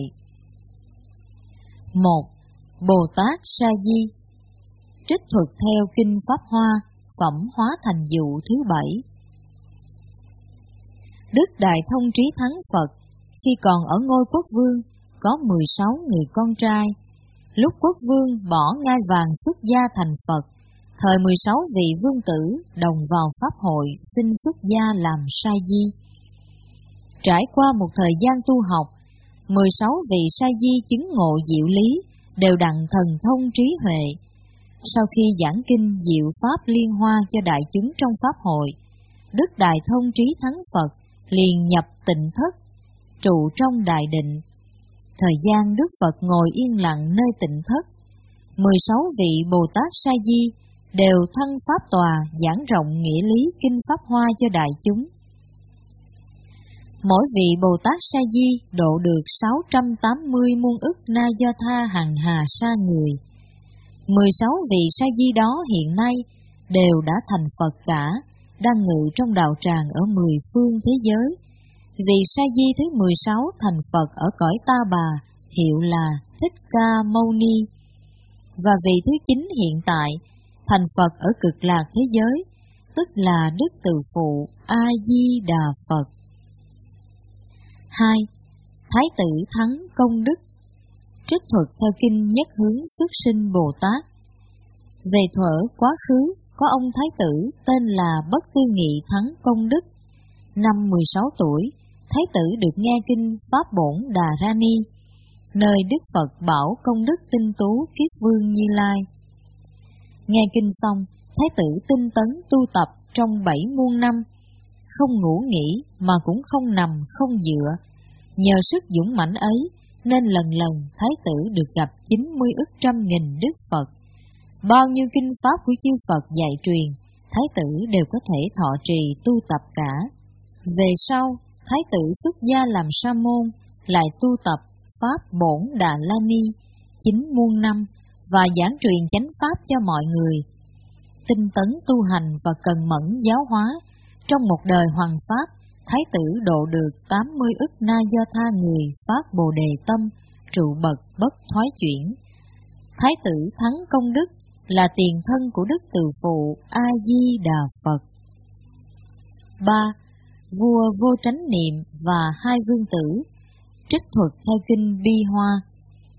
một. Bồ Tát Sa Di. Trích thuật theo Kinh Pháp Hoa, phẩm Hóa Thành Dụ thứ bảy. Đức Đại Thông Trí Thắng Phật, khi còn ở ngôi quốc vương, có mười sáu người con trai. Lúc quốc vương bỏ ngai vàng xuất gia thành Phật, thời mười sáu vị vương tử đồng vào Pháp hội xin xuất gia làm Sa Di. Trải qua một thời gian tu học, mười sáu vị Sa Di chứng ngộ diệu lý, đều đặng thần thông trí huệ. Sau khi giảng kinh diệu Pháp liên hoa cho đại chúng trong Pháp hội, Đức Đại Thông Trí Thắng Phật liền nhập tịnh thất, trụ trong đại định. Thời gian Đức Phật ngồi yên lặng nơi tịnh thất, mười sáu vị Bồ Tát Sa Di đều thăng Pháp tòa giảng rộng nghĩa lý Kinh Pháp Hoa cho đại chúng. Mỗi vị Bồ Tát Sa Di độ được sáu trăm tám mươi muôn ức na do tha hằng hà sa người. mười sáu vị Sa Di đó hiện nay đều đã thành Phật cả, đang ngự trong đạo tràng ở mười phương thế giới. Vị Sa Di thứ mười sáu thành Phật ở cõi Ta Bà, hiệu là Thích Ca Mâu Ni. Và vị thứ chín hiện tại thành Phật ở Cực Lạc thế giới, tức là Đức Từ Phụ A Di Đà Phật. hai. Thái tử Thắng Công Đức. Trích thuật theo Kinh Nhất Hướng Xuất Sinh Bồ Tát. Về thuở quá khứ, có ông Thái tử tên là Bất Tư Nghị Thắng Công Đức. Năm mười sáu tuổi, Thái tử được nghe kinh Pháp Bổn Đà Ra Ni, nơi Đức Phật bảo Công Đức Tinh Tú Kiết Vương Như Lai. Nghe kinh xong, Thái tử tinh tấn tu tập trong bảy muôn năm, không ngủ nghỉ mà cũng không nằm không dựa. Nhờ sức dũng mãnh ấy nên lần lần Thái tử được gặp chín mươi ức trăm nghìn Đức Phật. Bao nhiêu kinh pháp của chư Phật dạy truyền, Thái tử đều có thể thọ trì tu tập cả. Về sau, Thái tử xuất gia làm sa môn, lại tu tập Pháp Bổn Đà La Ni chín muôn năm và giảng truyền chánh pháp cho mọi người. Tinh tấn tu hành và cần mẫn giáo hóa, trong một đời hoàng pháp, Thái tử độ được tám mươi ức na do tha người phát Bồ Đề tâm, trụ bậc bất thoái chuyển. Thái tử Thắng Công Đức là tiền thân của Đức Từ Phụ A Di Đà Phật. ba. Vua Vô Chánh Niệm và hai vương tử. Trích thuật theo Kinh Bi Hoa.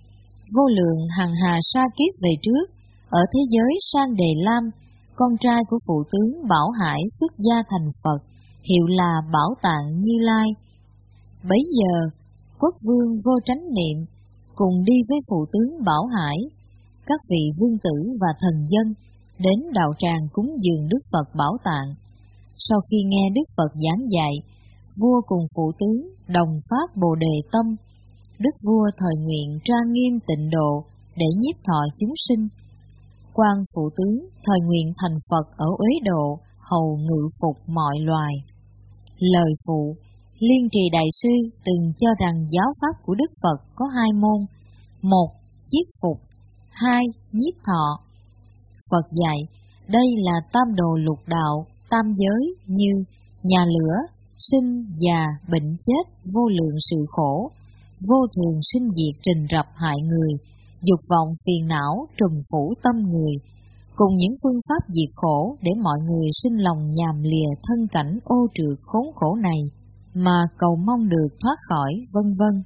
vô lượng hằng hà sa kiếp về trước, ở thế giới Sang Đề Lam, con trai của phụ tướng Bảo Hải xuất gia thành Phật, hiệu là Bảo Tạng Như Lai. Bấy giờ, quốc vương Vô Tránh Niệm cùng đi với phụ tướng Bảo Hải, các vị vương tử và thần dân đến đạo tràng cúng dường Đức Phật Bảo Tạng. Sau khi nghe Đức Phật giảng dạy, vua cùng phụ tướng đồng phát Bồ Đề tâm. Đức vua thời nguyện trang nghiêm tịnh độ để nhiếp thọ chúng sinh. Quan phụ tướng thời nguyện thành Phật ở Uế Độ, hầu ngự phục mọi loài. Lời phụ, Liên Trì Đại Sư từng cho rằng giáo pháp của Đức Phật có hai môn: một, chiết phục; hai, nhiếp thọ. Phật dạy, đây là tam đồ lục đạo, tam giới như nhà lửa, sinh, già, bệnh chết, vô lượng sự khổ, vô thường sinh diệt rình rập hại người, dục vọng phiền não trùm phủ tâm người, cùng những phương pháp diệt khổ để mọi người sinh lòng nhàm lìa thân cảnh ô trượt khốn khổ này mà cầu mong được thoát khỏi, vân vân.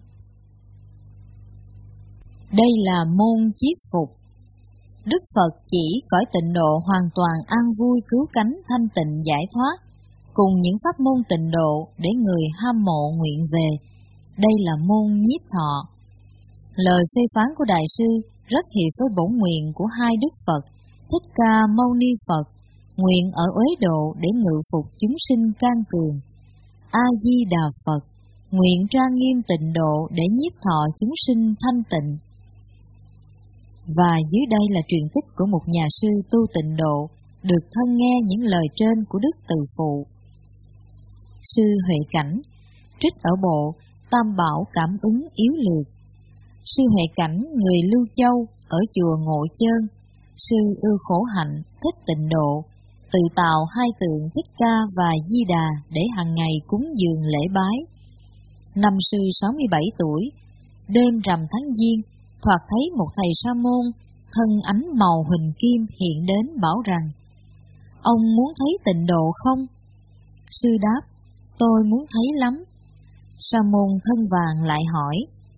Đây là môn chiết phục. Đức Phật chỉ cõi tịnh độ hoàn toàn an vui cứu cánh thanh tịnh giải thoát, cùng những pháp môn tịnh độ để người ham mộ nguyện về. Đây là môn nhiếp thọ. Lời phê phán của Đại sư rất hiệp với bổn nguyện của hai Đức Phật, Thích Ca Mâu Ni Phật, nguyện ở Uế Độ để ngự phục chúng sinh can cường. A Di Đà Phật, nguyện trang nghiêm tịnh độ để nhiếp thọ chúng sinh thanh tịnh. Và dưới đây là truyền tích của một nhà sư tu tịnh độ, được thân nghe những lời trên của Đức Từ Phụ. Sư Huệ Cảnh, trích ở bộ Tam Bảo Cảm Ứng Yếu Lược. Sư Huệ Cảnh, người Lưu Châu, ở chùa Ngộ Chơn. Sư ưa khổ hạnh, thích tịnh độ, tự tạo hai tượng Thích Ca và Di Đà để hàng ngày cúng dường lễ bái. Năm sư sáu mươi bảy tuổi, đêm rằm tháng Giêng, thoạt thấy một thầy sa môn, thân ánh màu huỳnh kim hiện đến bảo rằng: ông muốn thấy tịnh độ không? Sư đáp: tôi muốn thấy lắm. Sa môn thân vàng lại hỏi: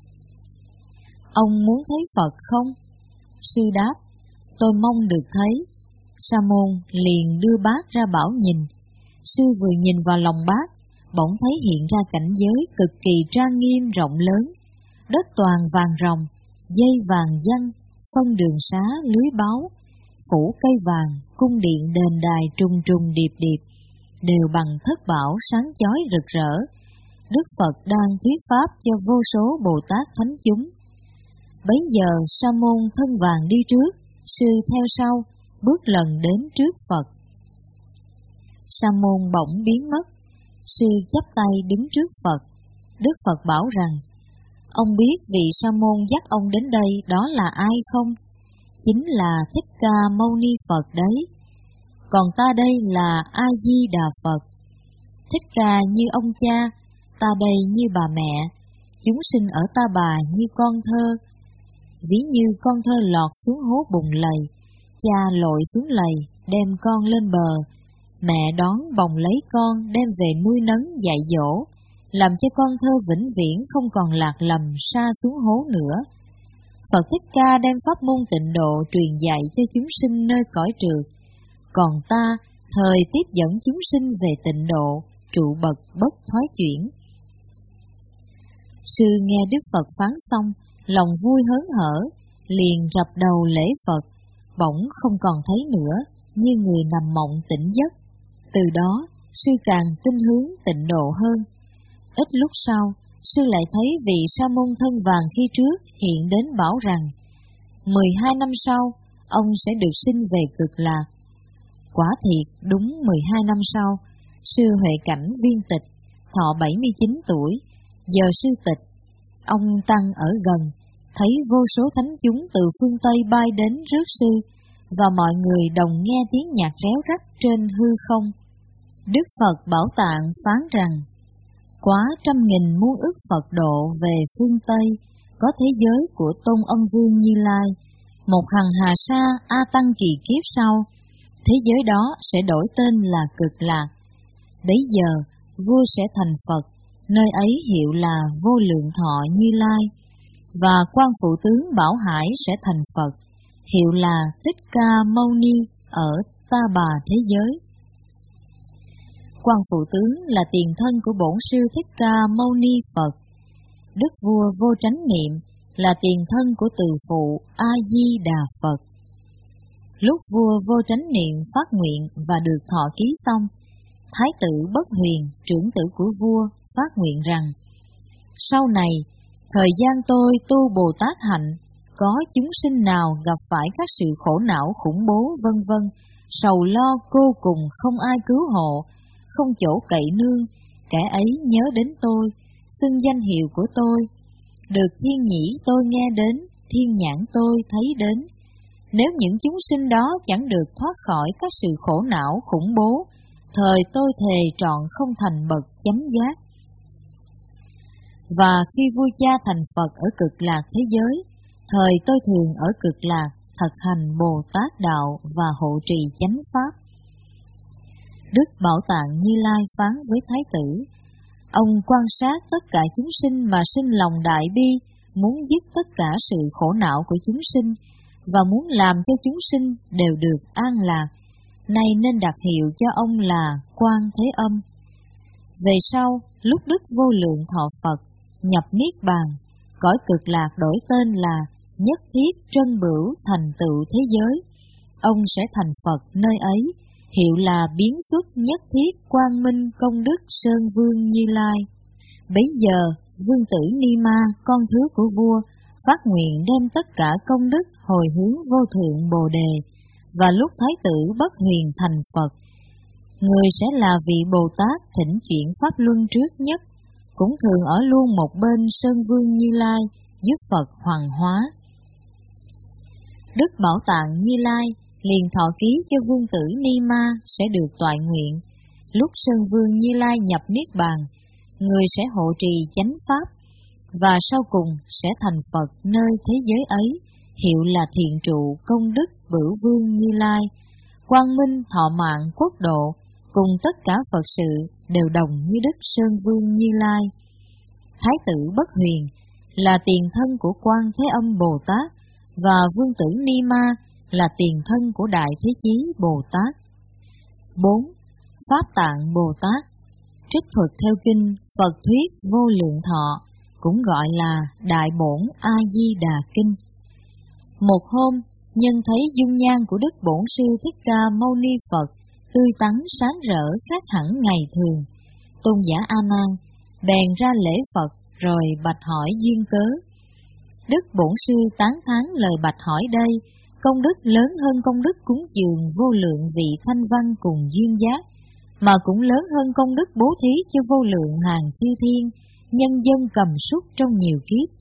ông muốn thấy Phật không? Sư đáp: tôi mong được thấy. Sa môn liền đưa bát ra bảo nhìn. Sư vừa nhìn vào lòng bát, bỗng thấy hiện ra cảnh giới cực kỳ trang nghiêm rộng lớn, đất toàn vàng ròng, dây vàng giăng, phân đường xá lưới báo, phủ cây vàng, cung điện đền đài trùng trùng điệp điệp, đều bằng thất bảo sáng chói rực rỡ. Đức Phật đang thuyết pháp cho vô số Bồ Tát thánh chúng. Bấy giờ sa môn thân vàng đi trước, sư theo sau, bước lần đến trước Phật. Sa môn bỗng biến mất, sư chắp tay đứng trước Phật. Đức Phật bảo rằng: ông biết vị sa môn dắt ông đến đây đó là ai không? Chính là Thích Ca Mâu Ni Phật đấy. Còn ta đây là A Di Đà Phật. Thích Ca như ông cha, ta đây như bà mẹ, chúng sinh ở ta bà như con thơ. Ví như con thơ lọt xuống hố bùn lầy, cha lội xuống lầy đem con lên bờ, mẹ đón bồng lấy con đem về nuôi nấng dạy dỗ, làm cho con thơ vĩnh viễn không còn lạc lầm sa xuống hố nữa. Phật Thích Ca đem pháp môn tịnh độ truyền dạy cho chúng sinh nơi cõi trượt, còn ta thời tiếp dẫn chúng sinh về tịnh độ, trụ bậc bất thoái chuyển. Sư nghe Đức Phật phán xong, lòng vui hớn hở, liền rập đầu lễ Phật, bỗng không còn thấy nữa, như người nằm mộng tỉnh giấc. Từ đó, sư càng tinh hướng tịnh độ hơn. Ít lúc sau, sư lại thấy vị sa môn thân vàng khi trước hiện đến bảo rằng: mười hai năm sau, ông sẽ được sinh về cực lạc. Quả thiệt, đúng mười hai năm sau, sư Huệ Cảnh viên tịch, thọ bảy mươi chín tuổi, giờ sư tịch. Ông tăng ở gần, thấy vô số thánh chúng từ phương Tây bay đến rước sư, và mọi người đồng nghe tiếng nhạc réo rắt trên hư không. Đức Phật Bảo Tạng phán rằng: quá trăm nghìn muôn ức Phật độ về phương Tây, có thế giới của Tôn Ân Vương Như Lai, một hằng hà sa A Tăng kỳ kiếp sau, thế giới đó sẽ đổi tên là Cực Lạc. Bấy giờ vua sẽ thành Phật, nơi ấy hiệu là Vô Lượng Thọ Như Lai. và quan phụ tướng Bảo Hải sẽ thành Phật, hiệu là Thích Ca Mâu Ni ở Ta Bà thế giới. Quan phụ tướng là tiền thân của Bổn Sư Thích Ca Mâu Ni Phật. Đức vua Vô Chánh Niệm là tiền thân của Từ Phụ A Di Đà Phật. Lúc vua Vô Chánh Niệm phát nguyện và được thọ ký xong, Thái tử Bất Huyền, trưởng tử của vua, phát nguyện rằng: sau này, thời gian tôi tu Bồ Tát hạnh, có chúng sinh nào gặp phải các sự khổ não khủng bố vân vân, sầu lo cô cùng không ai cứu hộ, không chỗ cậy nương, kẻ ấy nhớ đến tôi, xưng danh hiệu của tôi, được thiên nhĩ tôi nghe đến, thiên nhãn tôi thấy đến. Nếu những chúng sinh đó chẳng được thoát khỏi các sự khổ não khủng bố, thời tôi thề trọn không thành bậc chánh giác. Và khi vua cha thành Phật ở Cực Lạc thế giới, thời tôi thường ở Cực Lạc thực hành Bồ Tát đạo và hộ trì chánh pháp. Đức Bảo Tạng Như Lai phán với Thái tử: ông quan sát tất cả chúng sinh mà sinh lòng đại bi, muốn dứt tất cả sự khổ não của chúng sinh và muốn làm cho chúng sinh đều được an lạc, nay nên đặt hiệu cho ông là Quan Thế Âm. Về sau, lúc Đức Vô Lượng Thọ Phật nhập Niết Bàn, cõi Cực Lạc đổi tên là Nhất Thiết Trân Bửu thành tựu thế giới. Ông sẽ thành Phật nơi ấy, hiệu là biến xuất Nhất Thiết Quang Minh Công Đức Sơn Vương Như Lai. Bấy giờ, vương tử Ni Ma, con thứ của vua, phát nguyện đem tất cả công đức hồi hướng vô thượng Bồ Đề, và lúc Thái tử Bất Huyền thành Phật, người sẽ là vị Bồ Tát thỉnh chuyển Pháp Luân trước nhất, cũng thường ở luôn một bên Sơn Vương Như Lai, giúp Phật hoàng hóa. Đức Bảo Tạng Như Lai liền thọ ký cho vương tử Ni Ma sẽ được toại nguyện. Lúc Sơn Vương Như Lai nhập Niết Bàn, người sẽ hộ trì chánh pháp, và sau cùng sẽ thành Phật nơi thế giới ấy, hiệu là Thiện Trụ Công Đức Bửu Vương Như Lai, Quang Minh Thọ Mạng Quốc Độ, cùng tất cả Phật sự đều đồng như Đức Sơn Vương Như Lai. Thái tử Bất Huyền là tiền thân của Quan Thế Âm Bồ Tát, và vương tử Ni Ma là tiền thân của Đại Thế Chí Bồ Tát. bốn. Pháp Tạng Bồ Tát. Trích thuật theo kinh Phật Thuyết Vô Lượng Thọ, cũng gọi là Đại Bổn A Di Đà Kinh. Một hôm, nhân thấy dung nhan của Đức Bổn Sư Thích Ca Mâu Ni Phật tươi tắn sáng rỡ khác hẳn ngày thường, tôn giả A Nan bèn ra lễ Phật rồi bạch hỏi duyên cớ. Đức Bổn Sư tán thán lời bạch hỏi đây, công đức lớn hơn công đức cúng dường vô lượng vị thanh văn cùng duyên giác, mà cũng lớn hơn công đức bố thí cho vô lượng hàng chư thiên, nhân dân cầm súc trong nhiều kiếp.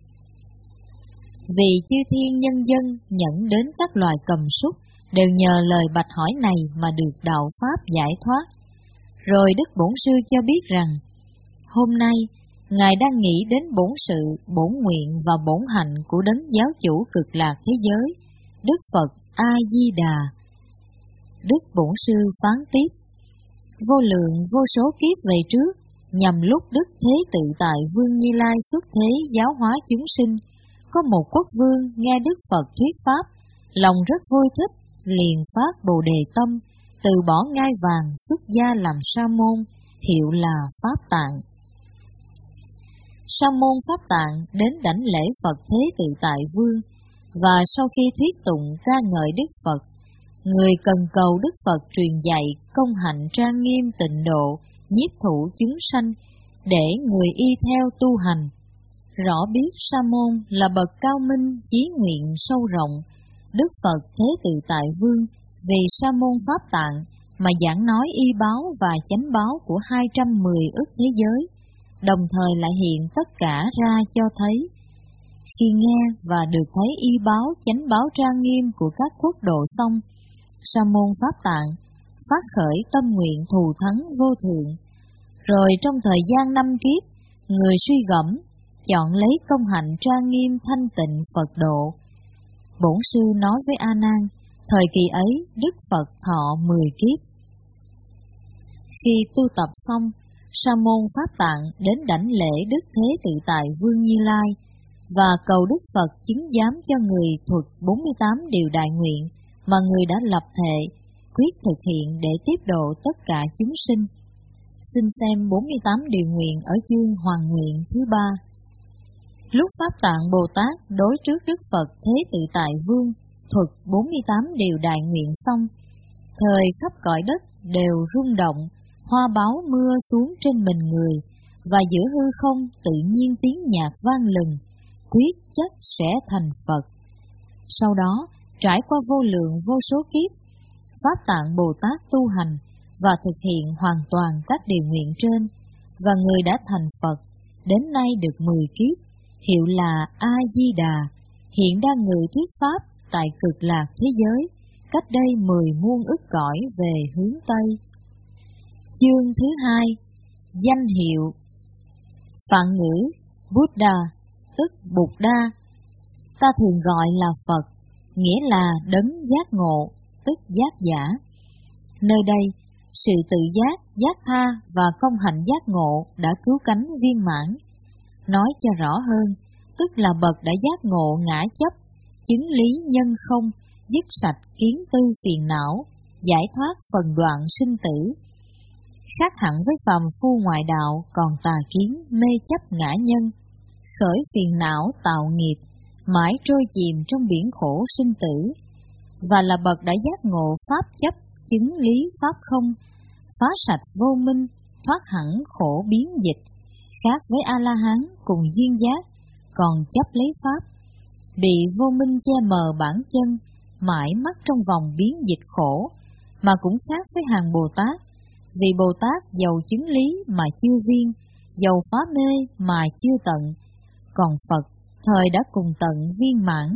Vì chư thiên nhân dân nhận đến các loài cầm súc đều nhờ lời bạch hỏi này mà được đạo pháp giải thoát. Rồi Đức Bổn Sư cho biết rằng, hôm nay Ngài đang nghĩ đến bổn sự, bổn nguyện và bổn hạnh của đấng giáo chủ Cực Lạc thế giới, Đức Phật A Di Đà. Đức Bổn Sư phán tiếp: vô lượng vô số kiếp về trước, nhằm lúc Đức Thế Tự Tại Vương Như Lai xuất thế giáo hóa chúng sinh, có một quốc vương nghe Đức Phật thuyết pháp, lòng rất vui thích, liền phát Bồ Đề tâm, từ bỏ ngai vàng xuất gia làm sa môn, hiệu là Pháp Tạng. Sa môn Pháp Tạng đến đảnh lễ Phật Thế Tự Tại Vương, và sau khi thuyết tụng ca ngợi Đức Phật, người cần cầu Đức Phật truyền dạy công hạnh trang nghiêm tịnh độ, nhiếp thụ chúng sanh, để người y theo tu hành. Rõ biết Sa môn là bậc cao minh, chí nguyện sâu rộng. Đức Phật Thế Tự Tại Vương vì Sa môn Pháp Tạng mà giảng nói y báo và chánh báo của hai trăm mười ức thế giới, đồng thời lại hiện tất cả ra cho thấy. Khi nghe và được thấy y báo chánh báo trang nghiêm của các quốc độ xong, Sa môn Pháp Tạng phát khởi tâm nguyện thù thắng vô thượng. Rồi trong thời gian năm kiếp, người suy gẫm, chọn lấy công hạnh trang nghiêm thanh tịnh Phật độ. Bổn Sư nói với A Nan, thời kỳ ấy Đức Phật thọ mười kiếp. Khi tu tập xong, Sa môn Pháp Tạng đến đảnh lễ Đức Thế Tự Tại Vương Như Lai, và cầu Đức Phật chứng giám cho người thuật bốn mươi tám điều đại nguyện mà người đã lập thệ, quyết thực hiện để tiếp độ tất cả chúng sinh. Xin xem bốn mươi tám điều nguyện ở chương Hoàng nguyện thứ ba. Lúc Pháp Tạng Bồ Tát đối trước Đức Phật Thế Tự Tại Vương thuật bốn mươi tám điều đại nguyện xong, thời khắp cõi đất đều rung động, hoa báo mưa xuống trên mình người, và giữa hư không tự nhiên tiếng nhạc vang lừng, quyết chắc sẽ thành Phật. Sau đó, trải qua vô lượng vô số kiếp, Pháp Tạng Bồ Tát tu hành và thực hiện hoàn toàn các điều nguyện trên, và người đã thành Phật, đến nay được mười kiếp, hiệu là A-di-đà, hiện đang ngự thuyết Pháp tại cực lạc thế giới, cách đây mười muôn ức cõi về hướng Tây. Chương thứ hai, danh hiệu. Phạn ngữ Buddha, tức Bụt Đa, ta thường gọi là Phật, nghĩa là đấng giác ngộ, tức giác giả. Nơi đây, sự tự giác, giác tha và công hạnh giác ngộ đã cứu cánh viên mãn. Nói cho rõ hơn, tức là bậc đã giác ngộ ngã chấp, chứng lý nhân không, dứt sạch kiến tư phiền não, giải thoát phần đoạn sinh tử. Khác hẳn với phàm phu ngoại đạo còn tà kiến mê chấp ngã nhân, khởi phiền não tạo nghiệp, mãi trôi chìm trong biển khổ sinh tử, và là bậc đã giác ngộ pháp chấp, chứng lý pháp không, phá sạch vô minh, thoát hẳn khổ biến dịch, khác với A-la-hán cùng duyên giác, còn chấp lấy pháp, bị vô minh che mờ bản chân, mãi mắc trong vòng biến dịch khổ, mà cũng khác với hàng Bồ Tát, vì Bồ Tát giàu chứng lý mà chưa viên, giàu phá mê mà chưa tận, còn Phật thời đã cùng tận viên mãn.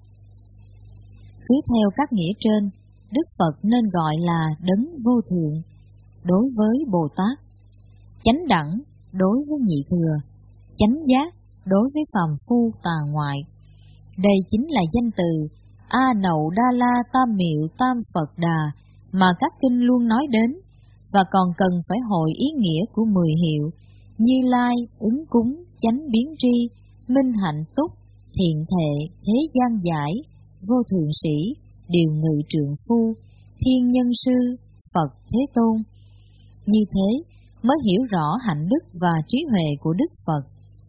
Cứ theo các nghĩa trên, Đức Phật nên gọi là đấng vô thượng đối với Bồ Tát, chánh đẳng đối với nhị thừa, chánh giác đối với phàm phu tà ngoại. Đây chính là danh từ A Nậu Đa La Tam Miệu Tam Phật Đà mà các kinh luôn nói đến, và còn cần phải hội ý nghĩa của mười hiệu Như Lai, ứng cúng, chánh biến tri, minh hạnh túc, thiện thệ, thế gian giải, vô thượng sĩ, điều ngự trượng phu, thiên nhân sư, Phật Thế Tôn. Như thế mới hiểu rõ hạnh đức và trí huệ của Đức Phật.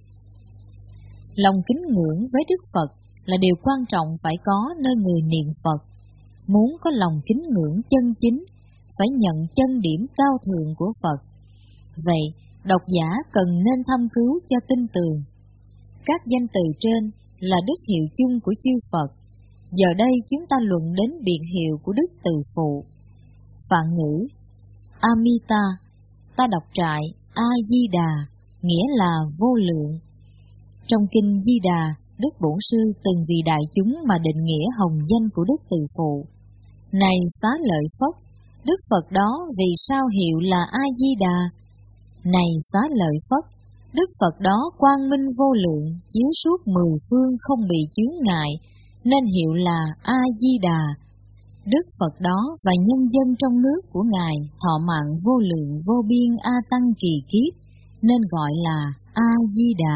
Lòng kính ngưỡng với Đức Phật là điều quan trọng phải có nơi người niệm Phật. Muốn có lòng kính ngưỡng chân chính, phải nhận chân điểm cao thượng của Phật. Vậy, độc giả cần nên thăm cứu cho tinh tường. Các danh từ trên là đức hiệu chung của chư Phật. Giờ đây chúng ta luận đến biệt hiệu của Đức Từ Phụ. Phạn ngữ Amita, ta đọc trại A-di-đà, nghĩa là vô lượng. Trong kinh Di Đà, Đức Bổn Sư từng vì đại chúng mà định nghĩa hồng danh của Đức Từ Phụ. Này Xá Lợi Phất, Đức Phật đó vì sao hiệu là A-di-đà? Này Xá Lợi Phất, Đức Phật đó quang minh vô lượng, chiếu suốt mười phương không bị chướng ngại, nên hiệu là A-di-đà. Đức Phật đó và nhân dân trong nước của Ngài thọ mạng vô lượng vô biên A Tăng kỳ kiếp, nên gọi là A-di-đà.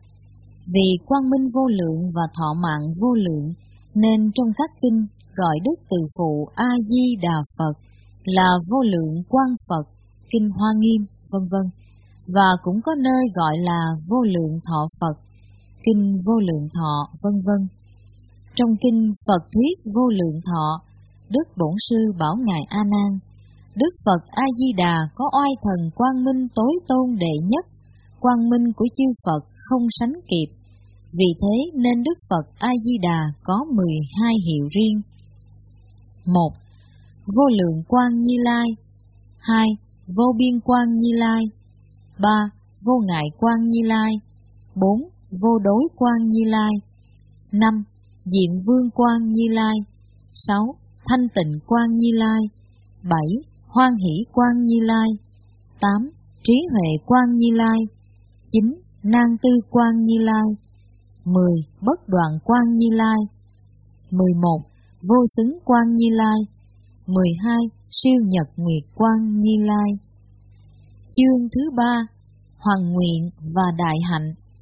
Vì quang minh vô lượng và thọ mạng vô lượng, nên trong các kinh gọi Đức Từ Phụ A-di-đà Phật là vô lượng quang Phật, kinh Hoa Nghiêm, vân vân, và cũng có nơi gọi là vô lượng thọ Phật, kinh Vô Lượng Thọ, vân vân. Trong kinh Phật Thuyết Vô Lượng Thọ, Đức Bổn Sư bảo Ngài A Nan, Đức Phật A Di Đà có oai thần quang minh tối tôn đệ nhất, quang minh của chư Phật không sánh kịp. Vì thế nên Đức Phật A Di Đà có mười hai hiệu riêng. một. Vô lượng quang Như Lai. hai. Vô biên quang Như Lai. ba. Vô ngại quang Như Lai. bốn. Vô đối quang Như Lai. năm. Diệm vương quang Như Lai. sáu. Thanh tịnh quang Như Lai. bảy. Hoan hỷ quang Như Lai. tám. Trí huệ quang Như Lai. chín. Nan tư quang Như Lai. mười. Bất đoạn quang Như Lai. mười một. Vô xứng quang Như Lai. mười hai. Siêu nhật nguyệt quang Như Lai. Chương thứ ba. Hoằng nguyện và đại hạnh.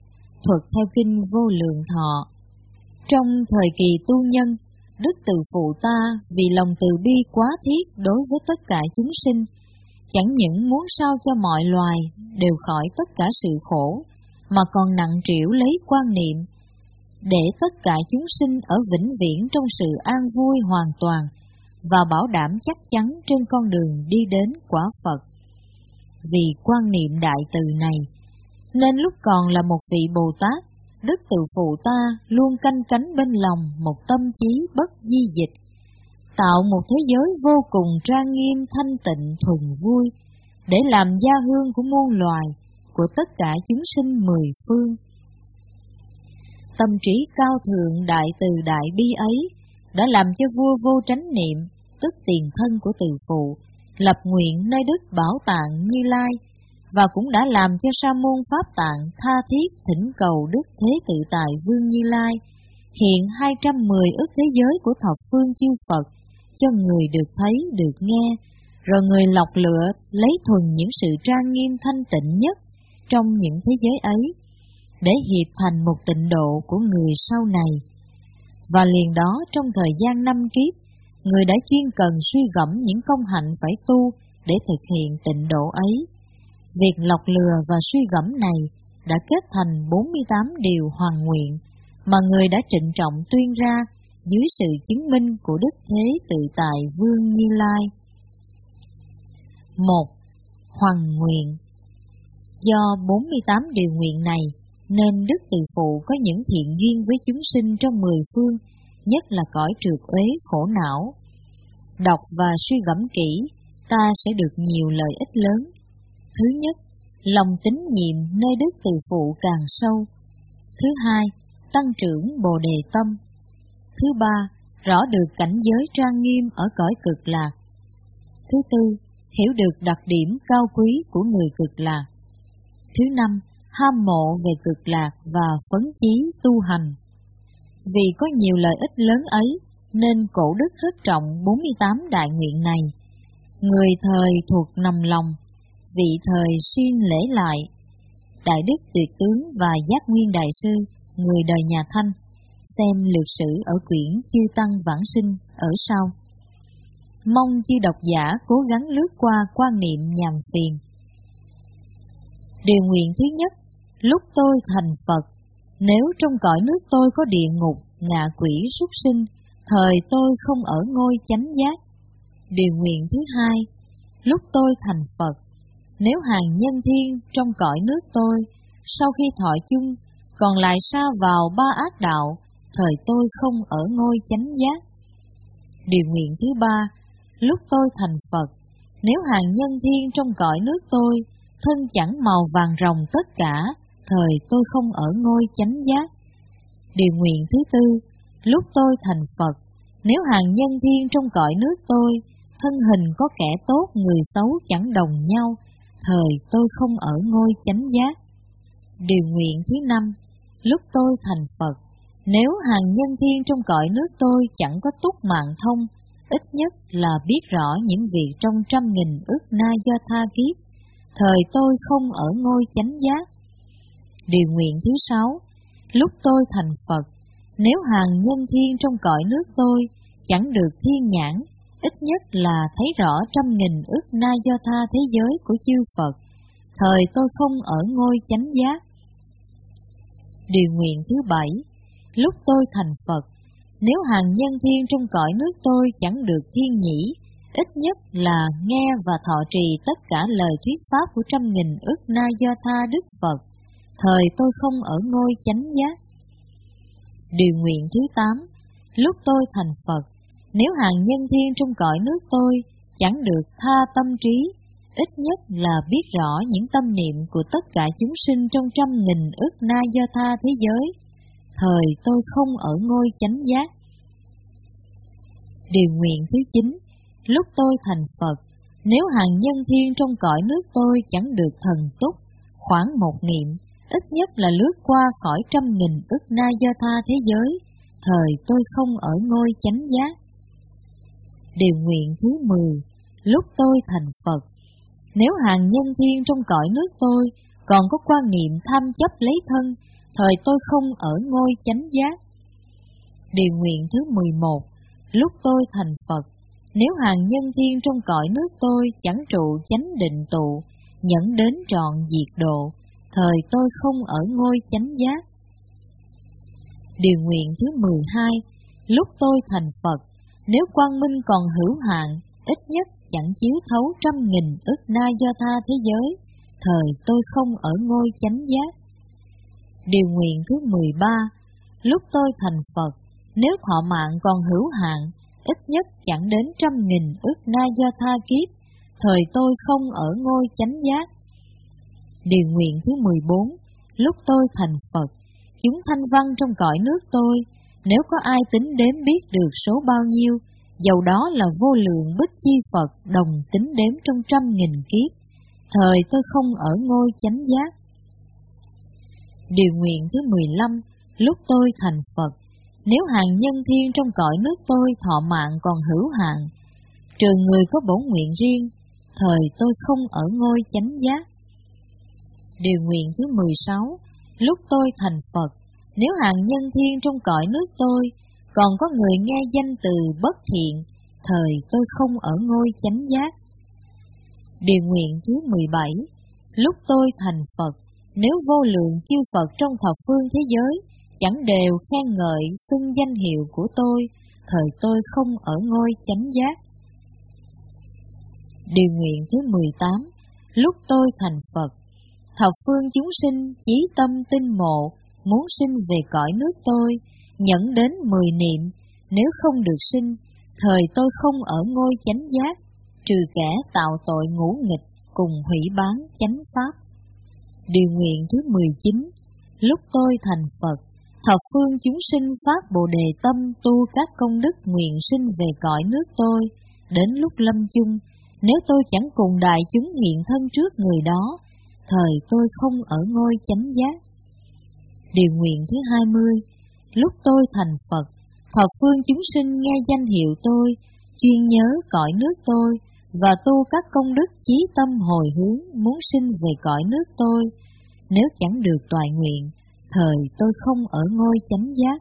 thuật theo kinh Vô Lượng Thọ. Trong thời kỳ tu nhân, Đức Từ Phụ ta vì lòng từ bi quá thiết đối với tất cả chúng sinh, chẳng những muốn sao cho mọi loài đều khỏi tất cả sự khổ, mà còn nặng trĩu lấy quan niệm để tất cả chúng sinh ở vĩnh viễn trong sự an vui hoàn toàn và bảo đảm chắc chắn trên con đường đi đến quả Phật. Vì quan niệm đại từ này, nên lúc còn là một vị Bồ Tát, Đức Từ Phụ ta luôn canh cánh bên lòng một tâm trí bất di dịch, tạo một thế giới vô cùng trang nghiêm, thanh tịnh, thuần vui, để làm gia hương của muôn loài, của tất cả chúng sinh mười phương. Tâm trí cao thượng đại từ đại bi ấy đã làm cho vua Vô Chánh Niệm, tức tiền thân của Từ Phụ, lập nguyện nơi Đức Bảo Tạng Như Lai, và cũng đã làm cho Sa môn Pháp Tạng tha thiết thỉnh cầu Đức Thế Tự Tại Vương Như Lai hiện hai trăm mười ức thế giới của thập phương chư Phật cho người được thấy, được nghe, rồi người lọc lựa lấy thuần những sự trang nghiêm thanh tịnh nhất trong những thế giới ấy, để hiệp thành một tịnh độ của người sau này. Và liền đó trong thời gian năm kiếp, người đã chuyên cần suy gẫm những công hạnh phải tu để thực hiện tịnh độ ấy. Việc lọc lừa và suy gẫm này đã kết thành bốn mươi tám điều hoàn nguyện mà người đã trịnh trọng tuyên ra dưới sự chứng minh của Đức Thế Tự Tại Vương Như Lai. Một. Hoằng nguyện. Do bốn mươi tám điều nguyện này, nên Đức Từ Phụ có những thiện duyên với chúng sinh trong mười phương, nhất là cõi trượt uế khổ não. Đọc và suy gẫm kỹ, ta sẽ được nhiều lợi ích lớn. Thứ nhất, lòng tín nhiệm nơi Đức Từ Phụ càng sâu. Thứ hai, tăng trưởng Bồ Đề tâm. Thứ ba, rõ được cảnh giới trang nghiêm ở cõi Cực Lạc. Thứ tư, hiểu được đặc điểm cao quý của người Cực Lạc. Thứ năm, ham mộ về Cực Lạc và phấn chí tu hành. Vì có nhiều lợi ích lớn ấy, nên cổ đức rất trọng bốn mươi tám đại nguyện này. Người thời thuộc nằm lòng, vị thời xin lễ lại. Đại Đức Tuyệt Tướng và Giác Nguyên Đại Sư, người đời nhà Thanh, xem lược sử ở quyển Chư Tăng Vãng Sinh ở sau. Mong chư độc giả cố gắng lướt qua quan niệm nhàm phiền. Điều nguyện thứ nhất, lúc tôi thành Phật, nếu trong cõi nước tôi có địa ngục, ngạ quỷ, súc sinh, thời tôi không ở ngôi chánh giác. Điều nguyện thứ hai, lúc tôi thành Phật, nếu hàng nhân thiên trong cõi nước tôi, sau khi thọ chung, còn lại sa vào ba ác đạo, thời tôi không ở ngôi chánh giác. Điều nguyện thứ ba, lúc tôi thành Phật, nếu hàng nhân thiên trong cõi nước tôi, thân chẳng màu vàng rồng tất cả, thời tôi không ở ngôi chánh giác. Điều nguyện thứ tư, lúc tôi thành Phật, nếu hàng nhân thiên trong cõi nước tôi, thân hình có kẻ tốt người xấu chẳng đồng nhau, thời tôi không ở ngôi chánh giác. Điều nguyện thứ năm, lúc tôi thành Phật, nếu hàng nhân thiên trong cõi nước tôi chẳng có túc mạng thông, ít nhất là biết rõ những việc trong trăm nghìn ức na do tha kiếp, thời tôi không ở ngôi chánh giác. Điều nguyện thứ sáu, lúc tôi thành Phật, nếu hàng nhân thiên trong cõi nước tôi chẳng được thiên nhãn, ít nhất là thấy rõ trăm nghìn ức na do tha thế giới của chư Phật, thời tôi không ở ngôi chánh giác. Điều nguyện thứ bảy, lúc tôi thành Phật, nếu hàng nhân thiên trong cõi nước tôi chẳng được thiên nhĩ, ít nhất là nghe và thọ trì tất cả lời thuyết pháp của trăm nghìn ức na do tha Đức Phật, thời tôi không ở ngôi chánh giác. Điều nguyện thứ tám, lúc tôi thành Phật, nếu hàng nhân thiên trong cõi nước tôi chẳng được tha tâm trí, ít nhất là biết rõ những tâm niệm của tất cả chúng sinh trong trăm nghìn ức na do tha thế giới, thời tôi không ở ngôi chánh giác. Điều nguyện thứ chín, lúc tôi thành Phật, nếu hàng nhân thiên trong cõi nước tôi chẳng được thần túc, khoảng một niệm, ít nhất là lướt qua khỏi trăm nghìn ức na do tha thế giới, thời tôi không ở ngôi chánh giác. Điều nguyện thứ mười, lúc tôi thành Phật, nếu hàng nhân thiên trong cõi nước tôi còn có quan niệm tham chấp lấy thân thời tôi không ở ngôi chánh giác. Điều nguyện thứ mười một. Lúc tôi thành Phật, nếu hàng nhân thiên trong cõi nước tôi chẳng trụ chánh định tụ, nhẫn đến trọn diệt độ, thời tôi không ở ngôi chánh giác. Điều nguyện thứ mười hai. Lúc tôi thành Phật, nếu quang minh còn hữu hạn, ít nhất chẳng chiếu thấu trăm nghìn ức na do tha thế giới, thời tôi không ở ngôi chánh giác. Điều nguyện thứ mười ba. Lúc tôi thành Phật, nếu thọ mạng còn hữu hạn, ít nhất chẳng đến trăm nghìn ức na do tha kiếp, thời tôi không ở ngôi chánh giác. Điều nguyện thứ mười bốn. Lúc tôi thành Phật, chúng thanh văn trong cõi nước tôi, nếu có ai tính đếm biết được số bao nhiêu, dầu đó là vô lượng bích chi Phật đồng tính đếm trong trăm nghìn kiếp, thời tôi không ở ngôi chánh giác. Điều nguyện thứ mười lăm. Lúc tôi thành Phật, nếu hàng nhân thiên trong cõi nước tôi thọ mạng còn hữu hạn, trừ người có bổn nguyện riêng, thời tôi không ở ngôi chánh giác. Điều nguyện thứ mười sáu. Lúc tôi thành Phật, nếu hàng nhân thiên trong cõi nước tôi còn có người nghe danh từ bất thiện, thời tôi không ở ngôi chánh giác. Điều nguyện thứ mười bảy. Lúc tôi thành Phật, nếu vô lượng chư Phật trong thập phương thế giới chẳng đều khen ngợi xưng danh hiệu của tôi, thời tôi không ở ngôi chánh giác. Điều nguyện thứ mười tám. Lúc tôi thành Phật, thập phương chúng sinh chí tâm tinh mộ, muốn sinh về cõi nước tôi, nhẫn đến mười niệm, nếu không được sinh, thời tôi không ở ngôi chánh giác, trừ kẻ tạo tội ngũ nghịch cùng hủy bán chánh pháp. Điều nguyện thứ mười chín. Lúc tôi thành Phật, thập phương chúng sinh phát Bồ Đề tâm tu các công đức nguyện sinh về cõi nước tôi, đến lúc lâm chung, nếu tôi chẳng cùng đại chúng hiện thân trước người đó, thời tôi không ở ngôi chánh giác. Điều nguyện thứ hai mươi. Lúc tôi thành Phật, thập phương chúng sinh nghe danh hiệu tôi, chuyên nhớ cõi nước tôi, và tu các công đức chí tâm hồi hướng muốn sinh về cõi nước tôi, nếu chẳng được toại nguyện, thời tôi không ở ngôi chánh giác.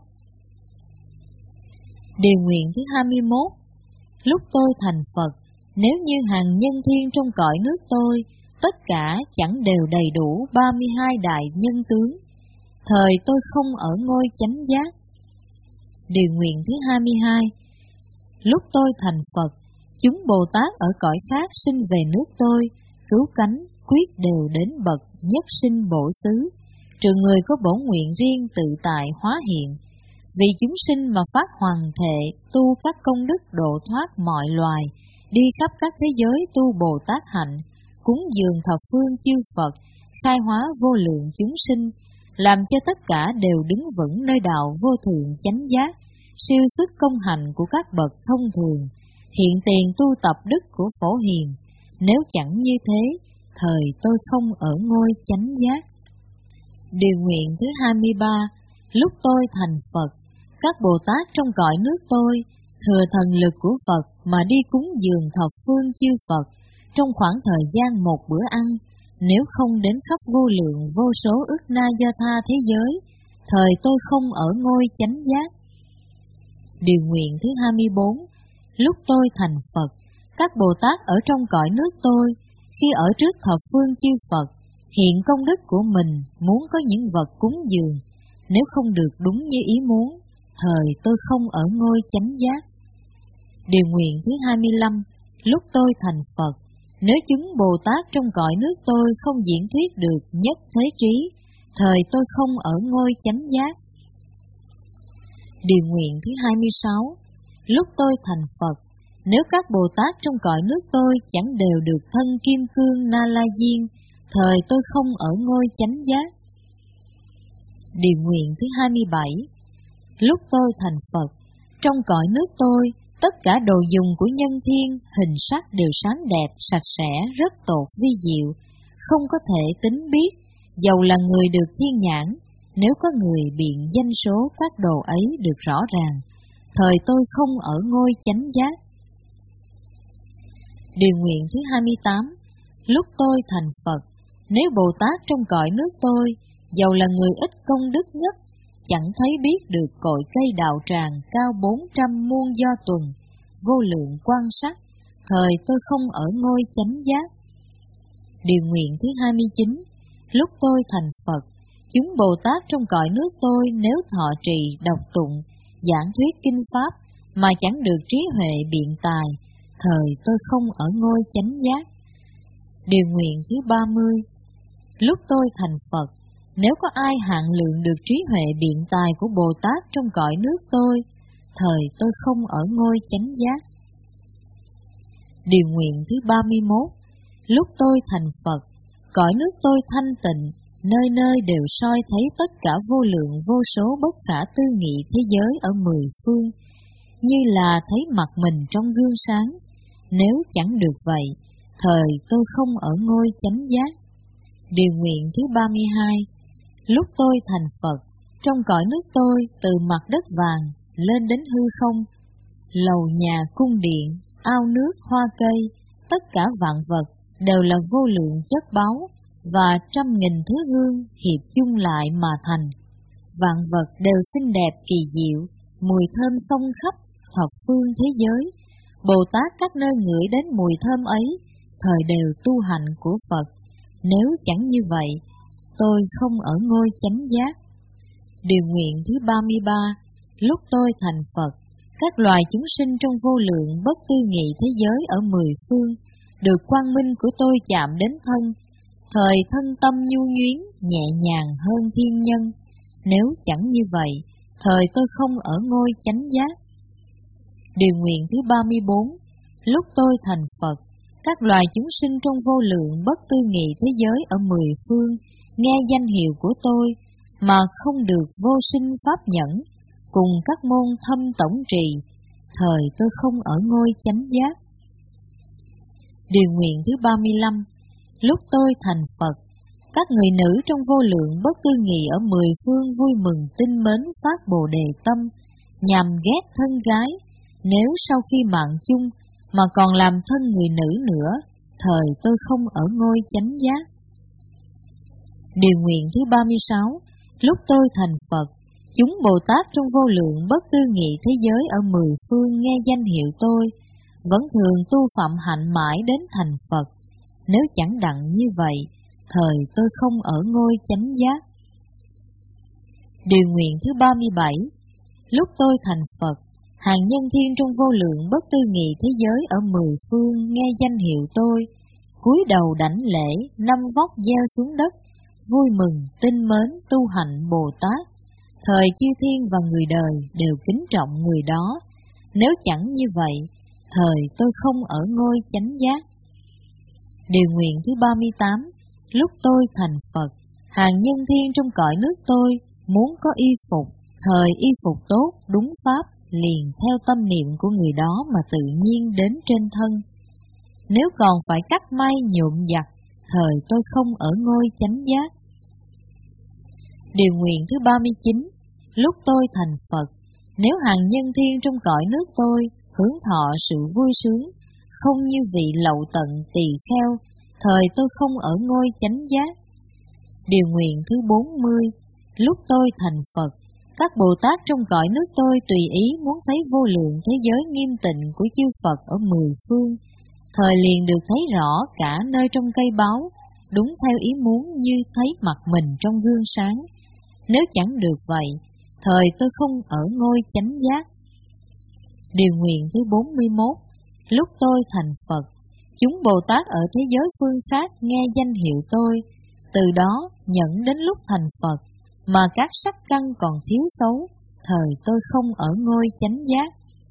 Điều nguyện thứ hai mươi mốt. Lúc tôi thành Phật, nếu như hàng nhân thiên trong cõi nước tôi, tất cả chẳng đều đầy đủ ba mươi hai đại nhân tướng, thời tôi không ở ngôi chánh giác. Điều nguyện thứ hai mươi hai. Lúc tôi thành Phật, chúng Bồ Tát ở cõi khác sinh về nước tôi, cứu cánh, quyết đều đến bậc nhất sinh bổ xứ, trừ người có bổn nguyện riêng tự tại hóa hiện, vì chúng sinh mà phát hoàng thệ, tu các công đức độ thoát mọi loài, đi khắp các thế giới tu Bồ Tát hạnh, cúng dường thập phương chư Phật, khai hóa vô lượng chúng sinh, làm cho tất cả đều đứng vững nơi đạo vô thượng chánh giác, siêu xuất công hành của các bậc thông thường, hiện tiền tu tập đức của Phổ Hiền. Nếu chẳng như thế, thời tôi không ở ngôi chánh giác. Điều nguyện thứ hai mươi ba. Lúc tôi thành Phật, các Bồ Tát trong cõi nước tôi thừa thần lực của Phật mà đi cúng dường thập phương chư Phật trong khoảng thời gian một bữa ăn, nếu không đến khắp vô lượng vô số ức na do tha thế giới, thời tôi không ở ngôi chánh giác. Điều nguyện thứ hai mươi bốn. Lúc tôi thành Phật, các Bồ Tát ở trong cõi nước tôi, khi ở trước thập phương chư Phật, hiện công đức của mình muốn có những vật cúng dường, nếu không được đúng như ý muốn, thời tôi không ở ngôi chánh giác. Điều nguyện thứ hai mươi lăm. Lúc tôi thành Phật, nếu chúng Bồ Tát trong cõi nước tôi không diễn thuyết được nhất thế trí, thời tôi không ở ngôi chánh giác. Điều nguyện thứ hai mươi sáu. Lúc tôi thành Phật, nếu các Bồ Tát trong cõi nước tôi chẳng đều được thân kim cương na la diên, thời tôi không ở ngôi chánh giác. Điều nguyện thứ hai mươi bảy. Lúc tôi thành Phật, trong cõi nước tôi, tất cả đồ dùng của nhân thiên, hình sắc đều sáng đẹp, sạch sẽ, rất tột vi diệu, không có thể tính biết, dầu là người được thiên nhãn, nếu có người biện danh số các đồ ấy được rõ ràng, thời tôi không ở ngôi chánh giác. Điều nguyện thứ hai mươi tám. Lúc tôi thành Phật, nếu Bồ Tát trong cõi nước tôi dầu là người ít công đức nhất, chẳng thấy biết được cội cây đạo tràng cao bốn trăm muôn do tuần, vô lượng quan sát, thời tôi không ở ngôi chánh giác. Điều nguyện thứ hai mươi chín. Lúc tôi thành Phật, chúng Bồ Tát trong cõi nước tôi nếu thọ trì, đọc tụng, giảng thuyết kinh pháp mà chẳng được trí huệ biện tài, thời tôi không ở ngôi chánh giác. Điều nguyện thứ ba mươi. Lúc tôi thành Phật, nếu có ai hạn lượng được trí huệ biện tài của Bồ Tát trong cõi nước tôi, thời tôi không ở ngôi chánh giác. Điều nguyện thứ ba mươi mốt. Lúc tôi thành Phật, cõi nước tôi thanh tịnh, nơi nơi đều soi thấy tất cả vô lượng vô số bất khả tư nghị thế giới ở mười phương, như là thấy mặt mình trong gương sáng. Nếu chẳng được vậy, thời tôi không ở ngôi chánh giác. Điều nguyện thứ ba mươi hai. Lúc tôi thành Phật, trong cõi nước tôi từ mặt đất vàng lên đến hư không, lầu nhà cung điện, ao nước hoa cây, tất cả vạn vật đều là vô lượng chất báu, và trăm nghìn thứ hương hiệp chung lại mà thành. Vạn vật đều xinh đẹp kỳ diệu, mùi thơm xông khắp thập phương thế giới. Bồ Tát các nơi ngửi đến mùi thơm ấy, thời đều tu hành của Phật. Nếu chẳng như vậy, tôi không ở ngôi chánh giác. Điều nguyện thứ ba mươi ba. Lúc tôi thành Phật, các loài chúng sinh trong vô lượng bất tư nghị thế giới ở mười phương được quang minh của tôi chạm đến thân, thời thân tâm nhu nhuyến nhẹ nhàng hơn thiên nhân. Nếu chẳng như vậy, thời tôi không ở ngôi chánh giác. Điều nguyện thứ ba mươi bốn. Lúc tôi thành Phật, các loài chúng sinh trong vô lượng bất tư nghị thế giới ở mười phương nghe danh hiệu của tôi mà không được vô sinh pháp nhẫn, cùng các môn thâm tổng trì, thời tôi không ở ngôi chánh giác. Điều nguyện thứ ba mươi lăm. Lúc tôi thành Phật, các người nữ trong vô lượng bất tư nghị ở mười phương vui mừng tinh mến phát bồ đề tâm, nhằm ghét thân gái, nếu sau khi mạng chung mà còn làm thân người nữ nữa, thời tôi không ở ngôi chánh giác. Điều nguyện thứ ba mươi sáu. Lúc tôi thành Phật, chúng Bồ Tát trong vô lượng bất tư nghị thế giới ở mười phương nghe danh hiệu tôi, vẫn thường tu phạm hạnh mãi đến thành Phật. Nếu chẳng đặng như vậy, thời tôi không ở ngôi chánh giác. Điều nguyện thứ ba mươi bảy. Lúc tôi thành Phật, hàng nhân thiên trong vô lượng bất tư nghị thế giới ở mười phương nghe danh hiệu tôi, cúi đầu đảnh lễ, năm vóc gieo xuống đất, vui mừng tinh mến tu hạnh Bồ Tát, thời chư thiên và người đời đều kính trọng người đó. Nếu chẳng như vậy, thời tôi không ở ngôi chánh giác. Điều nguyện thứ ba mươi tám. Lúc tôi thành Phật, hàng nhân thiên trong cõi nước tôi muốn có y phục, thời y phục tốt đúng pháp, liền theo tâm niệm của người đó mà tự nhiên đến trên thân. Nếu còn phải cắt may nhuộm giặt, thời tôi không ở ngôi chánh giác. Điều nguyện thứ ba mươi chín. Lúc tôi thành Phật, nếu hàng nhân thiên trong cõi nước tôi hướng thọ sự vui sướng, không như vị lậu tận tỳ kheo, thời tôi không ở ngôi chánh giác. Điều nguyện thứ bốn mươi. Lúc tôi thành Phật, các Bồ Tát trong cõi nước tôi tùy ý muốn thấy vô lượng thế giới nghiêm tịnh của chư Phật ở mười phương, thời liền được thấy rõ cả nơi trong cây báu, đúng theo ý muốn như thấy mặt mình trong gương sáng. Nếu chẳng được vậy, thời tôi không ở ngôi chánh giác. Điều nguyện thứ bốn mươi mốt. Lúc tôi thành Phật, chúng Bồ Tát ở thế giới phương khác nghe danh hiệu tôi, từ đó nhận đến lúc thành Phật mà các sắc căn còn thiếu xấu, thời tôi không ở ngôi chánh giác.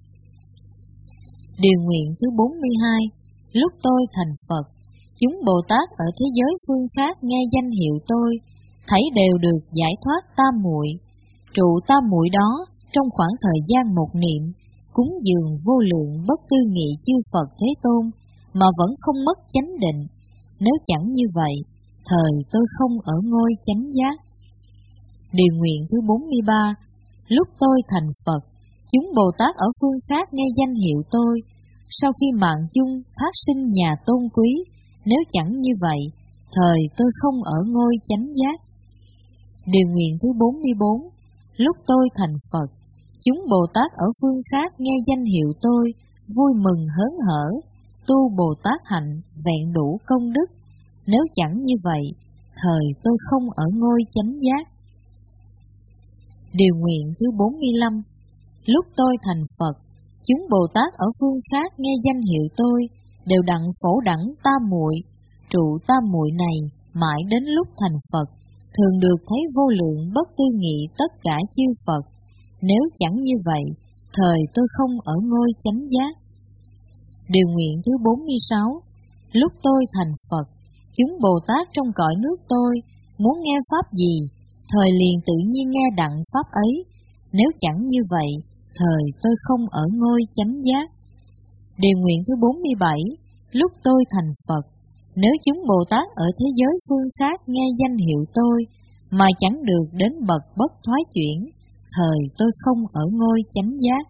Điều nguyện thứ bốn mươi hai. Lúc tôi thành Phật, chúng Bồ Tát ở thế giới phương khác nghe danh hiệu tôi, thấy đều được giải thoát tam muội. Trụ tam muội đó trong khoảng thời gian một niệm, cúng dường vô lượng bất tư nghị chư Phật Thế Tôn mà vẫn không mất chánh định. Nếu chẳng như vậy, thời tôi không ở ngôi chánh giác. Điều nguyện thứ bốn mươi ba. Lúc tôi thành Phật, chúng Bồ Tát ở phương khác nghe danh hiệu tôi, sau khi mạng chung thác sinh nhà tôn quý. Nếu chẳng như vậy, thời tôi không ở ngôi chánh giác. Điều nguyện thứ bốn mươi bốn. Lúc tôi thành Phật, chúng Bồ Tát ở phương khác nghe danh hiệu tôi, vui mừng hớn hở, tu Bồ Tát hạnh, vẹn đủ công đức. Nếu chẳng như vậy, thời tôi không ở ngôi chánh giác. Điều nguyện thứ bốn mươi lăm. Lúc tôi thành Phật, chúng Bồ Tát ở phương khác nghe danh hiệu tôi, đều đặng phổ đẳng tam muội, trụ tam muội này mãi đến lúc thành Phật, thường được thấy vô lượng bất tư nghị tất cả chư Phật. Nếu chẳng như vậy, thời tôi không ở ngôi chánh giác. Điều nguyện thứ bốn mươi sáu. Lúc tôi thành Phật, chúng Bồ Tát trong cõi nước tôi muốn nghe pháp gì, thời liền tự nhiên nghe đặng pháp ấy. Nếu chẳng như vậy, thời tôi không ở ngôi chánh giác. Điều nguyện thứ bốn mươi bảy. Lúc tôi thành Phật, nếu chúng Bồ Tát ở thế giới phương khác nghe danh hiệu tôi, mà chẳng được đến bậc bất thoái chuyển, thời tôi không ở ngôi chánh giác.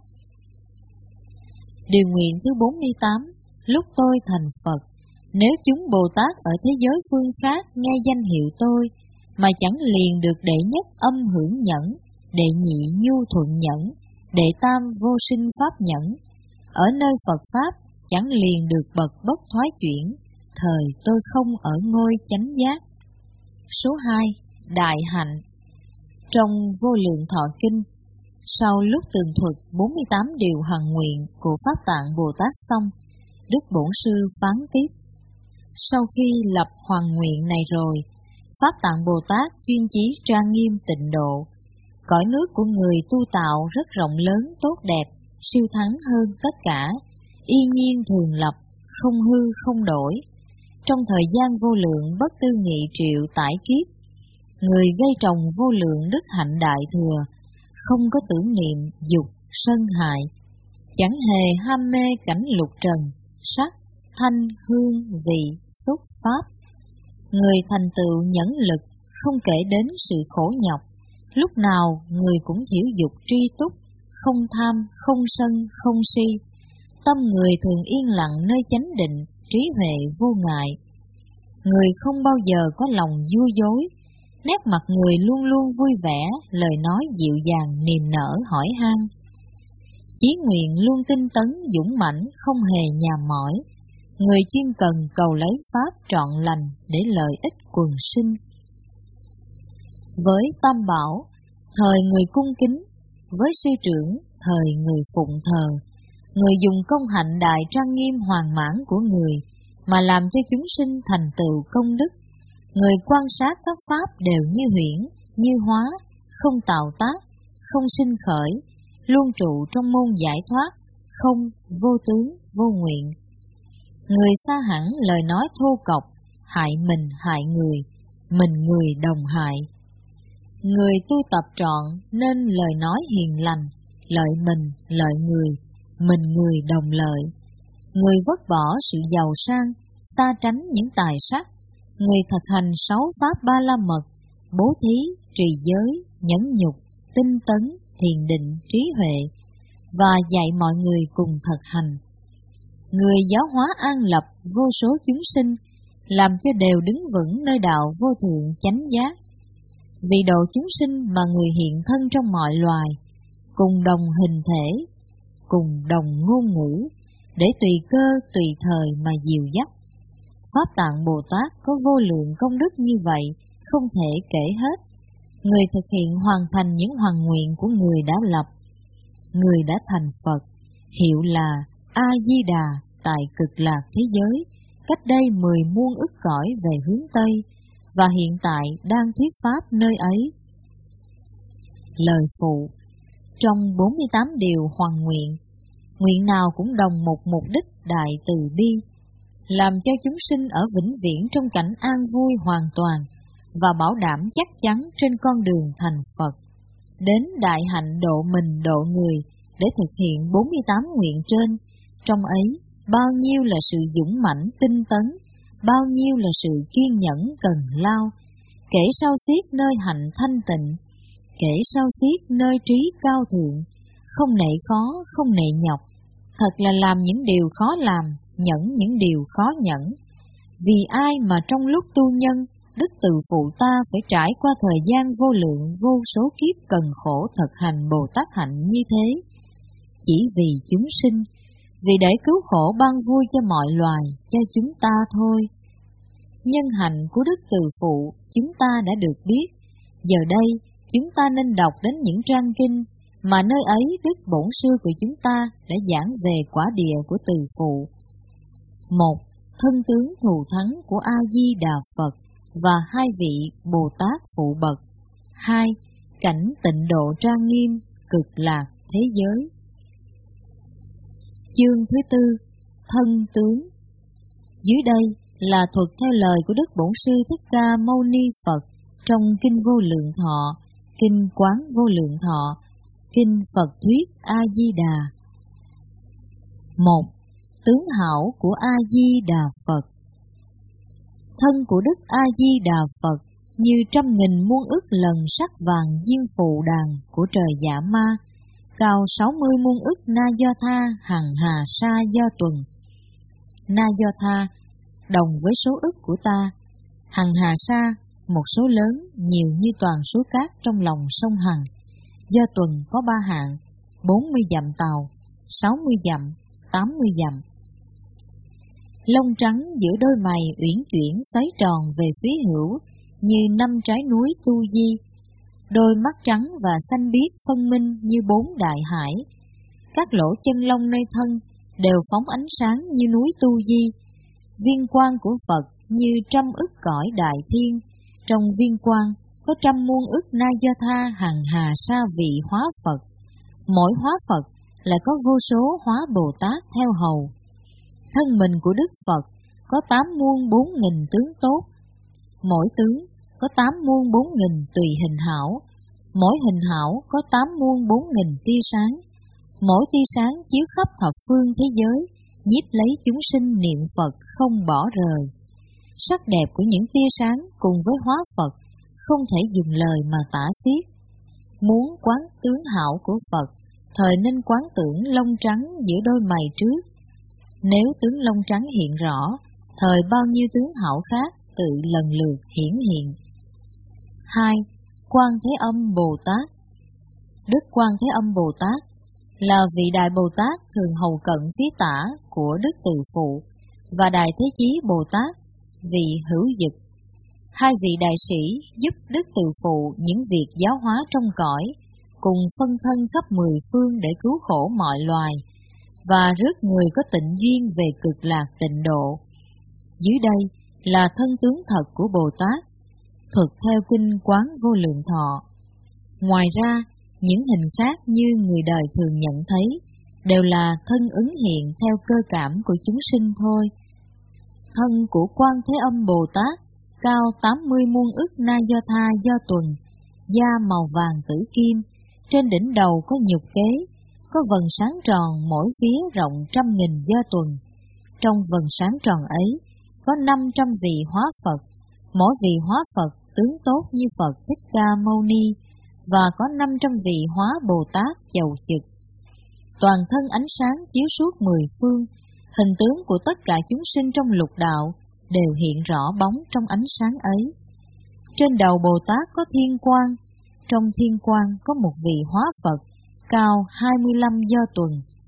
Điều nguyện thứ bốn mươi tám. Lúc tôi thành Phật, nếu chúng Bồ Tát ở thế giới phương khác nghe danh hiệu tôi, mà chẳng liền được đệ nhất âm hưởng nhẫn, đệ nhị nhu thuận nhẫn, đệ tam vô sinh pháp nhẫn, ở nơi Phật Pháp chẳng liền được bậc bất thoái chuyển, thời tôi không ở ngôi chánh giác. Số hai. Đại hạnh. Trong Vô Lượng Thọ Kinh, sau lúc tường thuật bốn mươi tám điều hằng nguyện của Pháp Tạng Bồ Tát xong, Đức Bổn Sư phán tiếp: sau khi lập hoàng nguyện này rồi, Pháp Tạng Bồ Tát chuyên chí trang nghiêm tịnh độ. Cõi nước của người tu tạo rất rộng lớn, tốt đẹp, siêu thắng hơn tất cả, y nhiên thường lập, không hư không đổi. Trong thời gian vô lượng bất tư nghị triệu tải kiếp, người gây trồng vô lượng đức hạnh đại thừa, không có tưởng niệm dục sân hại, chẳng hề ham mê cảnh lục trần, sắc, thanh, hương, vị, xúc, pháp. Người thành tựu nhẫn lực, không kể đến sự khổ nhọc. Lúc nào người cũng thiểu dục tri túc, không tham, không sân, không si. Tâm người thường yên lặng nơi chánh định, trí huệ vô ngại. Người không bao giờ có lòng vui dối, nét mặt người luôn luôn vui vẻ, lời nói dịu dàng, niềm nở hỏi han. Chí nguyện luôn tinh tấn, dũng mãnh, không hề nhàm mỏi. Người chuyên cần cầu lấy pháp trọn lành để lợi ích quần sinh. Với tam bảo, thời người cung kính; với sư trưởng, thời người phụng thờ. Người dùng công hạnh đại trang nghiêm hoàn mãn của người mà làm cho chúng sinh thành tựu công đức. Người quan sát các pháp đều như huyễn, như hóa, không tạo tác, không sinh khởi, luôn trụ trong môn giải thoát, không, vô tướng, vô nguyện. Người xa hẳn lời nói thô cộc, hại mình hại người, mình người đồng hại. Người tu tập trọn nên lời nói hiền lành, lợi mình, lợi người, mình người đồng lợi. Người vứt bỏ sự giàu sang, xa tránh những tài sắc. Người thực hành sáu pháp ba la mật, bố thí, trì giới, nhẫn nhục, tinh tấn, thiền định, trí huệ, và dạy mọi người cùng thực hành. Người giáo hóa an lập vô số chúng sinh, làm cho đều đứng vững nơi đạo vô thượng chánh giác. Vì độ chúng sinh mà người hiện thân trong mọi loài, cùng đồng hình thể, cùng đồng ngôn ngữ, để tùy cơ tùy thời mà dìu dắt. Pháp Tạng Bồ Tát có vô lượng công đức như vậy, không thể kể hết. Người thực hiện hoàn thành những hoàn nguyện của người đã lập. Người đã thành Phật, hiệu là A-di-đà tại cực lạc thế giới, cách đây mười muôn ức cõi về hướng Tây, và hiện tại đang thuyết pháp nơi ấy. Lời phụ. Trong bốn mươi tám điều hoàn nguyện, nguyện nào cũng đồng một mục đích đại từ bi, làm cho chúng sinh ở vĩnh viễn trong cảnh an vui hoàn toàn, và bảo đảm chắc chắn trên con đường thành Phật. Đến đại hạnh độ mình độ người để thực hiện bốn mươi tám nguyện trên, trong ấy bao nhiêu là sự dũng mãnh tinh tấn, bao nhiêu là sự kiên nhẫn cần lao, kể sao xiết nơi hạnh thanh tịnh, kể sao xiết nơi trí cao thượng, không nể khó, không nể nhọc, thật là làm những điều khó làm, nhẫn những điều khó nhẫn. Vì ai mà trong lúc tu nhân Đức Từ Phụ ta phải trải qua thời gian vô lượng vô số kiếp cần khổ thực hành Bồ Tát hạnh như thế, chỉ vì chúng sinh, vì để cứu khổ ban vui cho mọi loài, cho chúng ta thôi. Nhân hạnh của Đức Từ Phụ chúng ta đã được biết. Giờ đây chúng ta nên đọc đến những trang kinh mà nơi ấy Đức Bổn Sư của chúng ta đã giảng về quả địa của Từ Phụ. Một, thân tướng thù thắng của A Di Đà Phật và hai vị Bồ Tát phụ bậc. Hai, cảnh tịnh độ trang nghiêm, cực lạc thế giới. Chương thứ tư, thân tướng. Dưới đây là thuật theo lời của Đức Bổn Sư Thích Ca Mâu Ni Phật trong Kinh Vô Lượng Thọ, Kinh Quán Vô Lượng Thọ, Kinh Phật Thuyết A Di Đà. Một, tướng hảo của A Di Đà Phật. Thân của Đức A Di Đà Phật như trăm nghìn muôn ức lần sắc vàng diên phù đàn của trời Dạ Ma, cao sáu mươi muôn ức na do tha hằng hà sa do tuần. Na do tha đồng với số ức của ta, hằng hà sa một số lớn nhiều như toàn số cát trong lòng sông Hằng. Do tuần có ba hạng, bốn mươi dặm tàu, sáu mươi dặm, tám mươi dặm. Lông trắng giữa đôi mày uyển chuyển xoáy tròn về phía hữu như năm trái núi Tu Di. Đôi mắt trắng và xanh biếc phân minh như bốn đại hải. Các lỗ chân lông nơi thân đều phóng ánh sáng như núi Tu Di. Viên quang của Phật như trăm ức cõi đại thiên. Trong viên quang có trăm muôn ức na do tha hằng hà sa vị hóa Phật. Mỗi hóa Phật lại có vô số hóa Bồ Tát theo hầu. Thân mình của Đức Phật có tám muôn bốn nghìn tướng tốt. Mỗi tướng có tám muôn bốn nghìn tùy hình hảo. Mỗi hình hảo có tám muôn bốn nghìn tia sáng. Mỗi tia sáng chiếu khắp thập phương thế giới, nhiếp lấy chúng sinh niệm Phật không bỏ rời. Sắc đẹp của những tia sáng cùng với hóa Phật không thể dùng lời mà tả xiết. Muốn quán tướng hảo của Phật, thời nên quán tưởng lông trắng giữa đôi mày trước. Nếu tướng lông trắng hiện rõ, thời bao nhiêu tướng hảo khác tự lần lượt hiển hiện. Hai, Quan Thế Âm Bồ Tát. Đức Quan Thế Âm Bồ Tát là vị Đại Bồ Tát thường hầu cận phía tả của Đức Từ Phụ và Đại Thế Chí Bồ Tát vị hữu dực. Hai vị đại sĩ giúp Đức Từ Phụ những việc giáo hóa trong cõi, cùng phân thân khắp mười phương để cứu khổ mọi loài, và rước người có tịnh duyên về cực lạc tịnh độ. Dưới đây là thân tướng thật của Bồ Tát, thuật theo Kinh Quán Vô Lượng Thọ. Ngoài ra, những hình khác như người đời thường nhận thấy, đều là thân ứng hiện theo cơ cảm của chúng sinh thôi. Thân của Quan Thế Âm Bồ Tát cao tám mươi muôn ức na do tha do tuần, da màu vàng tử kim, trên đỉnh đầu có nhục kế, có vầng sáng tròn mỗi phía rộng trăm nghìn do tuần. Trong vầng sáng tròn ấy có năm trăm vị hóa Phật, mỗi vị hóa Phật tướng tốt như Phật Thích Ca Mâu Ni, và có năm trăm vị hóa Bồ Tát chầu trực. Toàn thân ánh sáng chiếu suốt mười phương, hình tướng của tất cả chúng sinh trong lục đạo đều hiện rõ bóng trong ánh sáng ấy. Trên đầu Bồ Tát có thiên quang, trong thiên quang có một vị hóa Phật cao hai mươi lăm do tuần.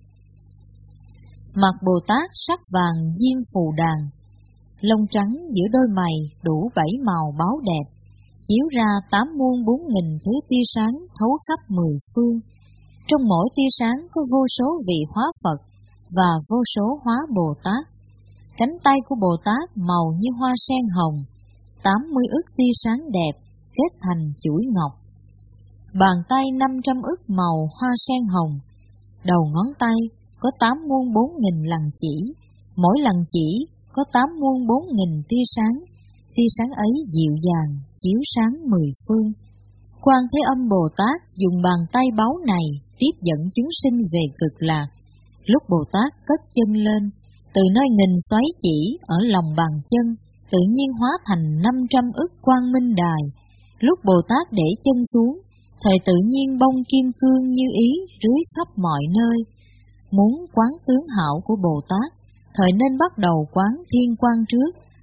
Mặt Bồ Tát sắc vàng diên phù đàn, lông trắng giữa đôi mày đủ bảy màu báo đẹp, chiếu ra tám muôn bốn nghìn thứ tia sáng thấu khắp mười phương. Trong mỗi tia sáng có vô số vị hóa Phật và vô số hóa Bồ Tát. Cánh tay của Bồ Tát màu như hoa sen hồng, tám mươi ức tia sáng đẹp kết thành chuỗi ngọc. Bàn tay năm trăm ức màu hoa sen hồng, đầu ngón tay có tám muôn bốn nghìn lằn chỉ, mỗi lằn chỉ có tám muôn bốn nghìn tia sáng, tia sáng ấy dịu dàng chiếu sáng mười phương. Quan Thế Âm Bồ Tát dùng bàn tay báu này tiếp dẫn chúng sinh về cực lạc. Lúc Bồ Tát cất chân lên, từ nơi nghìn xoáy chỉ ở lòng bàn chân tự nhiên hóa thành năm trăm ức quang minh đài. Lúc Bồ Tát để chân xuống, thời tự nhiên bông kim cương như ý rưới khắp mọi nơi. Muốn quán tướng hảo của Bồ Tát, thời nên bắt đầu quán thiên quang trước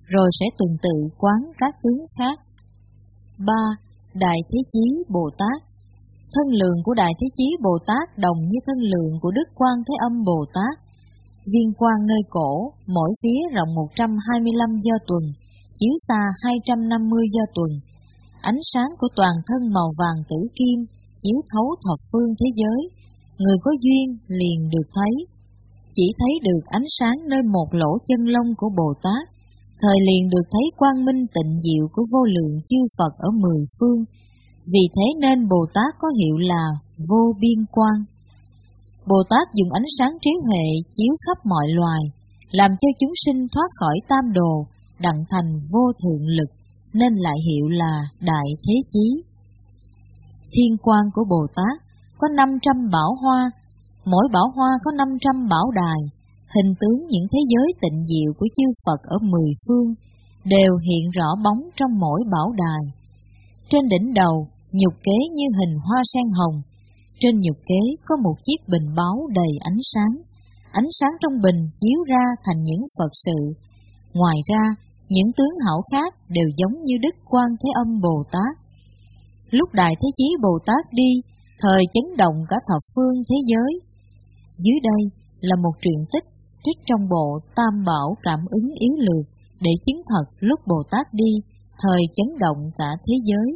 rồi sẽ tuần tự quán các tướng khác. ba. Đại Thế Chí Bồ Tát. Thân lượng của Đại Thế Chí Bồ Tát đồng như thân lượng của Đức Quan Thế Âm Bồ Tát. Viên quang nơi cổ, mỗi phía rộng một trăm hai mươi lăm do tuần, chiếu xa hai trăm năm mươi do tuần. Ánh sáng của toàn thân màu vàng tử kim, chiếu thấu thập phương thế giới. Người có duyên liền được thấy. Chỉ thấy được ánh sáng nơi một lỗ chân lông của Bồ Tát, thời liền được thấy quang minh tịnh diệu của vô lượng chư Phật ở mười phương. Vì thế nên Bồ Tát có hiệu là vô biên quang. Bồ Tát dùng ánh sáng trí huệ chiếu khắp mọi loài, làm cho chúng sinh thoát khỏi tam đồ, đặng thành vô thượng lực, nên lại hiệu là Đại Thế Chí. Thiên quang của Bồ Tát có năm trăm bảo hoa, mỗi bảo hoa có năm trăm bảo đài, hình tướng những thế giới tịnh diệu của chư Phật ở mười phương, đều hiện rõ bóng trong mỗi bảo đài. Trên đỉnh đầu, nhục kế như hình hoa sen hồng, trên nhục kế có một chiếc bình báu đầy ánh sáng, ánh sáng trong bình chiếu ra thành những Phật sự. Ngoài ra, những tướng hảo khác đều giống như Đức Quan Thế Âm Bồ Tát. Lúc Đại Thế Chí Bồ Tát đi, thời chấn động cả thập phương thế giới. Dưới đây là một truyện tích trích trong bộ Tam Bảo Cảm Ứng Yếu Lược để chứng thật lúc Bồ Tát đi, thời chấn động cả thế giới.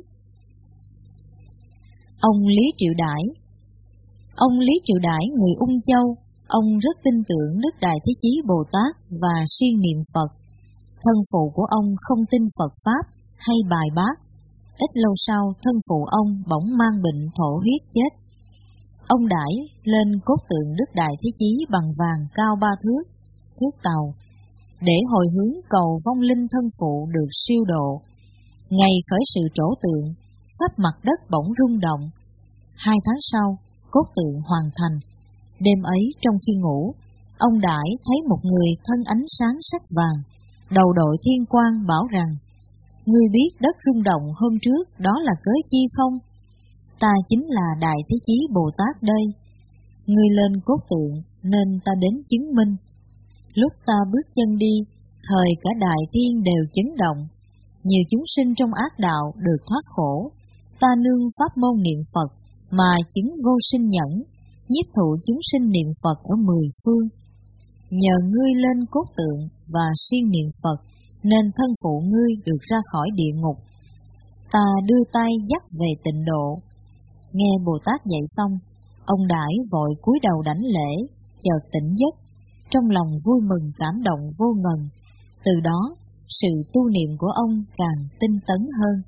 Ông Lý Triệu Đãi. Ông Lý Triệu Đãi người Ung Châu, ông rất tin tưởng Đức Đại Thế Chí Bồ Tát và siêng niệm Phật. Thân phụ của ông không tin Phật Pháp hay bài bác. Ít lâu sau, thân phụ ông bỗng mang bệnh thổ huyết chết. Ông Đãi lên cốt tượng Đức Đại Thế Chí bằng vàng cao ba thước, thước tàu, để hồi hướng cầu vong linh thân phụ được siêu độ. Ngày khởi sự trổ tượng, khắp mặt đất bỗng rung động. Hai tháng sau, cốt tượng hoàn thành. Đêm ấy trong khi ngủ, ông Đãi thấy một người thân ánh sáng sắc vàng, đầu đội thiên quang bảo rằng: "Ngươi biết đất rung động hôm trước đó là cớ chi không? Ta chính là Đại Thế Chí Bồ Tát đây. Ngươi lên cốt tượng nên ta đến chứng minh. Lúc ta bước chân đi, thời cả đại thiên đều chấn động. Nhiều chúng sinh trong ác đạo được thoát khổ. Ta nương pháp môn niệm Phật mà chứng vô sinh nhẫn, nhiếp thụ chúng sinh niệm Phật ở mười phương. Nhờ ngươi lên cốt tượng và siêng niệm Phật, nên thân phụ ngươi được ra khỏi địa ngục. Ta đưa tay dắt về tịnh độ." Nghe Bồ Tát dạy xong, ông Đãi vội cúi đầu đảnh lễ, chợt tỉnh giấc, trong lòng vui mừng cảm động vô ngần. Từ đó, sự tu niệm của ông càng tinh tấn hơn.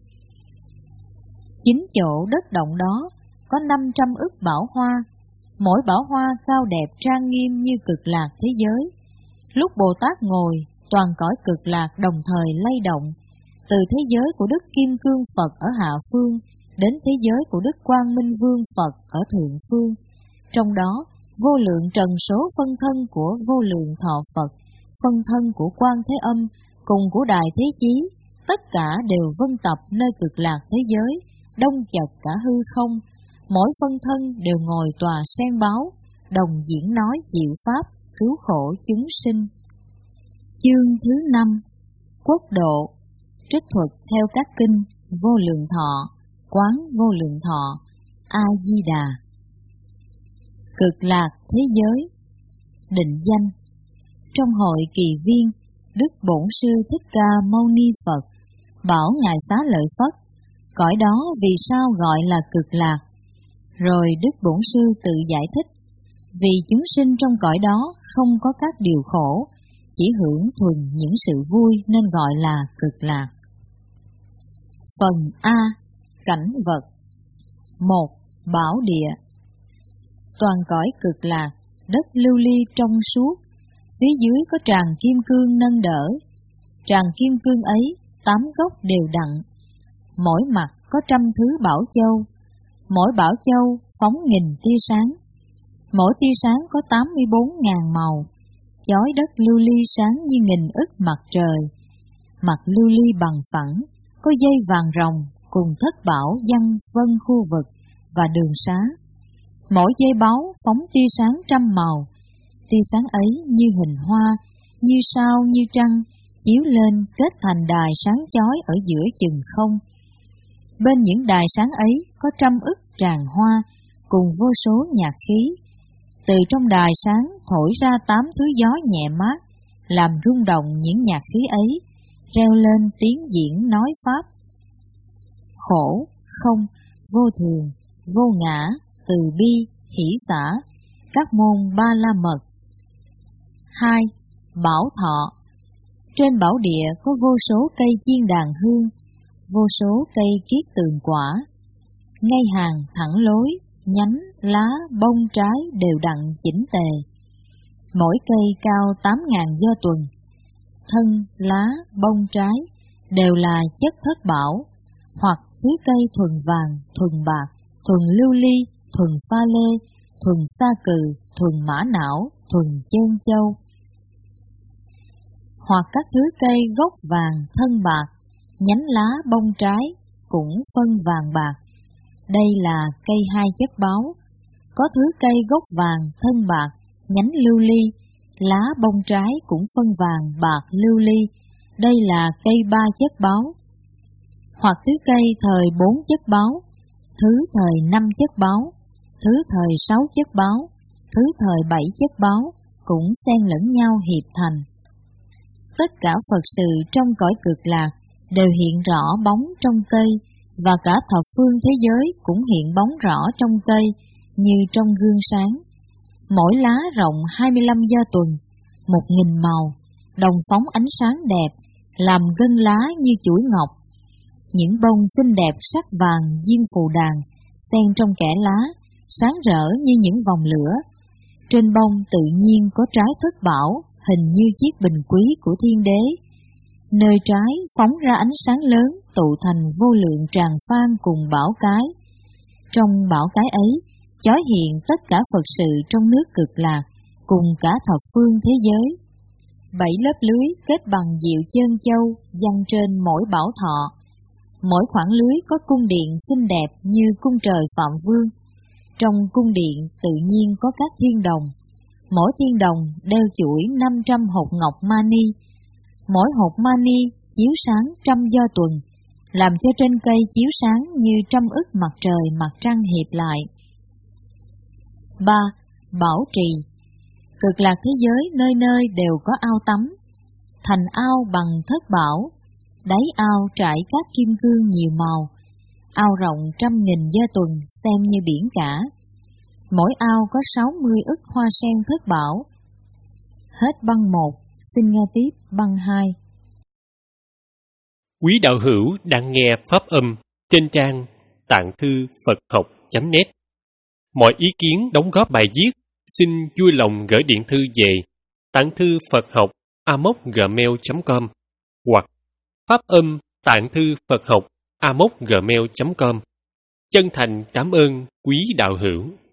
Chính chỗ đất động đó có năm trăm ức bảo hoa, mỗi bảo hoa cao đẹp trang nghiêm như cực lạc thế giới. Lúc Bồ Tát ngồi, toàn cõi cực lạc đồng thời lay động, từ thế giới của Đức Kim Cương Phật ở hạ phương đến thế giới của Đức Quang Minh Vương Phật ở thượng phương. Trong đó, vô lượng trần số phân thân của vô lượng thọ Phật, phân thân của Quan Thế Âm cùng của Đại Thế Chí, tất cả đều vân tập nơi cực lạc thế giới, đông chật cả hư không. Mỗi phân thân đều ngồi tòa sen báo, đồng diễn nói diệu pháp, cứu khổ chúng sinh. Chương thứ năm. Quốc độ. Trích thuật theo các kinh Vô Lượng Thọ, Quán Vô Lượng Thọ, A Di Đà. Cực lạc thế giới. Định danh. Trong hội kỳ viên, Đức Bổn Sư Thích Ca Mâu Ni Phật bảo ngài Xá Lợi Phất, cõi đó vì sao gọi là cực lạc? Rồi Đức Bổn Sư tự giải thích: vì chúng sinh trong cõi đó không có các điều khổ, chỉ hưởng thuần những sự vui nên gọi là cực lạc. Phần A. Cảnh vật. Một. Bảo địa. Toàn cõi cực lạc, đất lưu ly trong suốt, phía dưới có tràng kim cương nâng đỡ. Tràng kim cương ấy, tám gốc đều đặn, mỗi mặt có trăm thứ bảo châu, mỗi bảo châu phóng nghìn tia sáng. Mỗi tia sáng có tám mươi bốn ngàn màu, chói đất lưu ly sáng như nghìn ức mặt trời. Mặt lưu ly bằng phẳng, có dây vàng ròng cùng thất bảo giăng vân khu vực và đường xá. Mỗi dây báu phóng tia sáng trăm màu, tia sáng ấy như hình hoa, như sao như trăng, chiếu lên kết thành đài sáng chói ở giữa chừng không. Bên những đài sáng ấy có trăm ức tràng hoa cùng vô số nhạc khí. Từ trong đài sáng thổi ra tám thứ gió nhẹ mát, làm rung động những nhạc khí ấy, reo lên tiếng diễn nói pháp. Khổ, không, vô thường, vô ngã, từ bi, hỷ xả, các môn ba la mật. Hai. Bảo thọ. Trên bảo địa có vô số cây chiên đàn hương, vô số cây kiết tường quả, ngay hàng thẳng lối, nhánh, lá, bông, trái đều đặn chỉnh tề. Mỗi cây cao tám ngàn do tuần, thân, lá, bông, trái đều là chất thất bảo, hoặc thứ cây thuần vàng, thuần bạc, thuần lưu ly, thuần pha lê, thuần sa cừ, thuần mã não, thuần chơn châu. Hoặc các thứ cây gốc vàng, thân bạc, nhánh lá, bông, trái cũng phân vàng bạc. Đây là cây hai chất báo. Có thứ cây gốc vàng, thân bạc, nhánh lưu ly, lá bông trái cũng phân vàng, bạc, lưu ly. Đây là cây ba chất báo. Hoặc thứ cây thời bốn chất báo, thứ thời năm chất báo, thứ thời sáu chất báo, thứ thời bảy chất báo, cũng xen lẫn nhau hiệp thành. Tất cả Phật sự trong cõi cực lạc đều hiện rõ bóng trong cây, và cả thập phương thế giới cũng hiện bóng rõ trong cây như trong gương sáng. Mỗi lá rộng hai mươi lăm do tuần, một nghìn màu, đồng phóng ánh sáng đẹp, làm gân lá như chuỗi ngọc. Những bông xinh đẹp sắc vàng diêm phù đàn, xen trong kẽ lá, sáng rỡ như những vòng lửa. Trên bông tự nhiên có trái thất bảo, hình như chiếc bình quý của thiên đế. Nơi trái phóng ra ánh sáng lớn, tụ thành vô lượng tràng phan cùng bảo cái. Trong bảo cái ấy, chói hiện tất cả Phật sự trong nước cực lạc, cùng cả thập phương thế giới. Bảy lớp lưới kết bằng diệu chơn châu, giăng trên mỗi bảo thọ. Mỗi khoảng lưới có cung điện xinh đẹp như cung trời Phạm Vương. Trong cung điện tự nhiên có các thiên đồng. Mỗi thiên đồng đeo chuỗi năm trăm hột ngọc mani. Mỗi hột mani chiếu sáng trăm do tuần, làm cho trên cây chiếu sáng như trăm ức mặt trời mặt trăng hiệp lại. Ba. Bảo trì. Cực lạc thế giới nơi nơi đều có ao tắm. Thành ao bằng thất bảo, đáy ao trải các kim cương nhiều màu. Ao rộng trăm nghìn do tuần, xem như biển cả. Mỗi ao có sáu mươi ức hoa sen thất bảo. Hết băng một, xin nghe tiếp băng hai. Quý đạo hữu đang nghe pháp âm trên trang tạng thư Phật học chấm net. Mọi ý kiến đóng góp bài viết xin vui lòng gửi điện thư về tạng thư Phật học a m o gmail chấm com hoặc pháp âm tạng thư Phật học a m o gmail chấm com. Chân thành cảm ơn quý đạo hữu.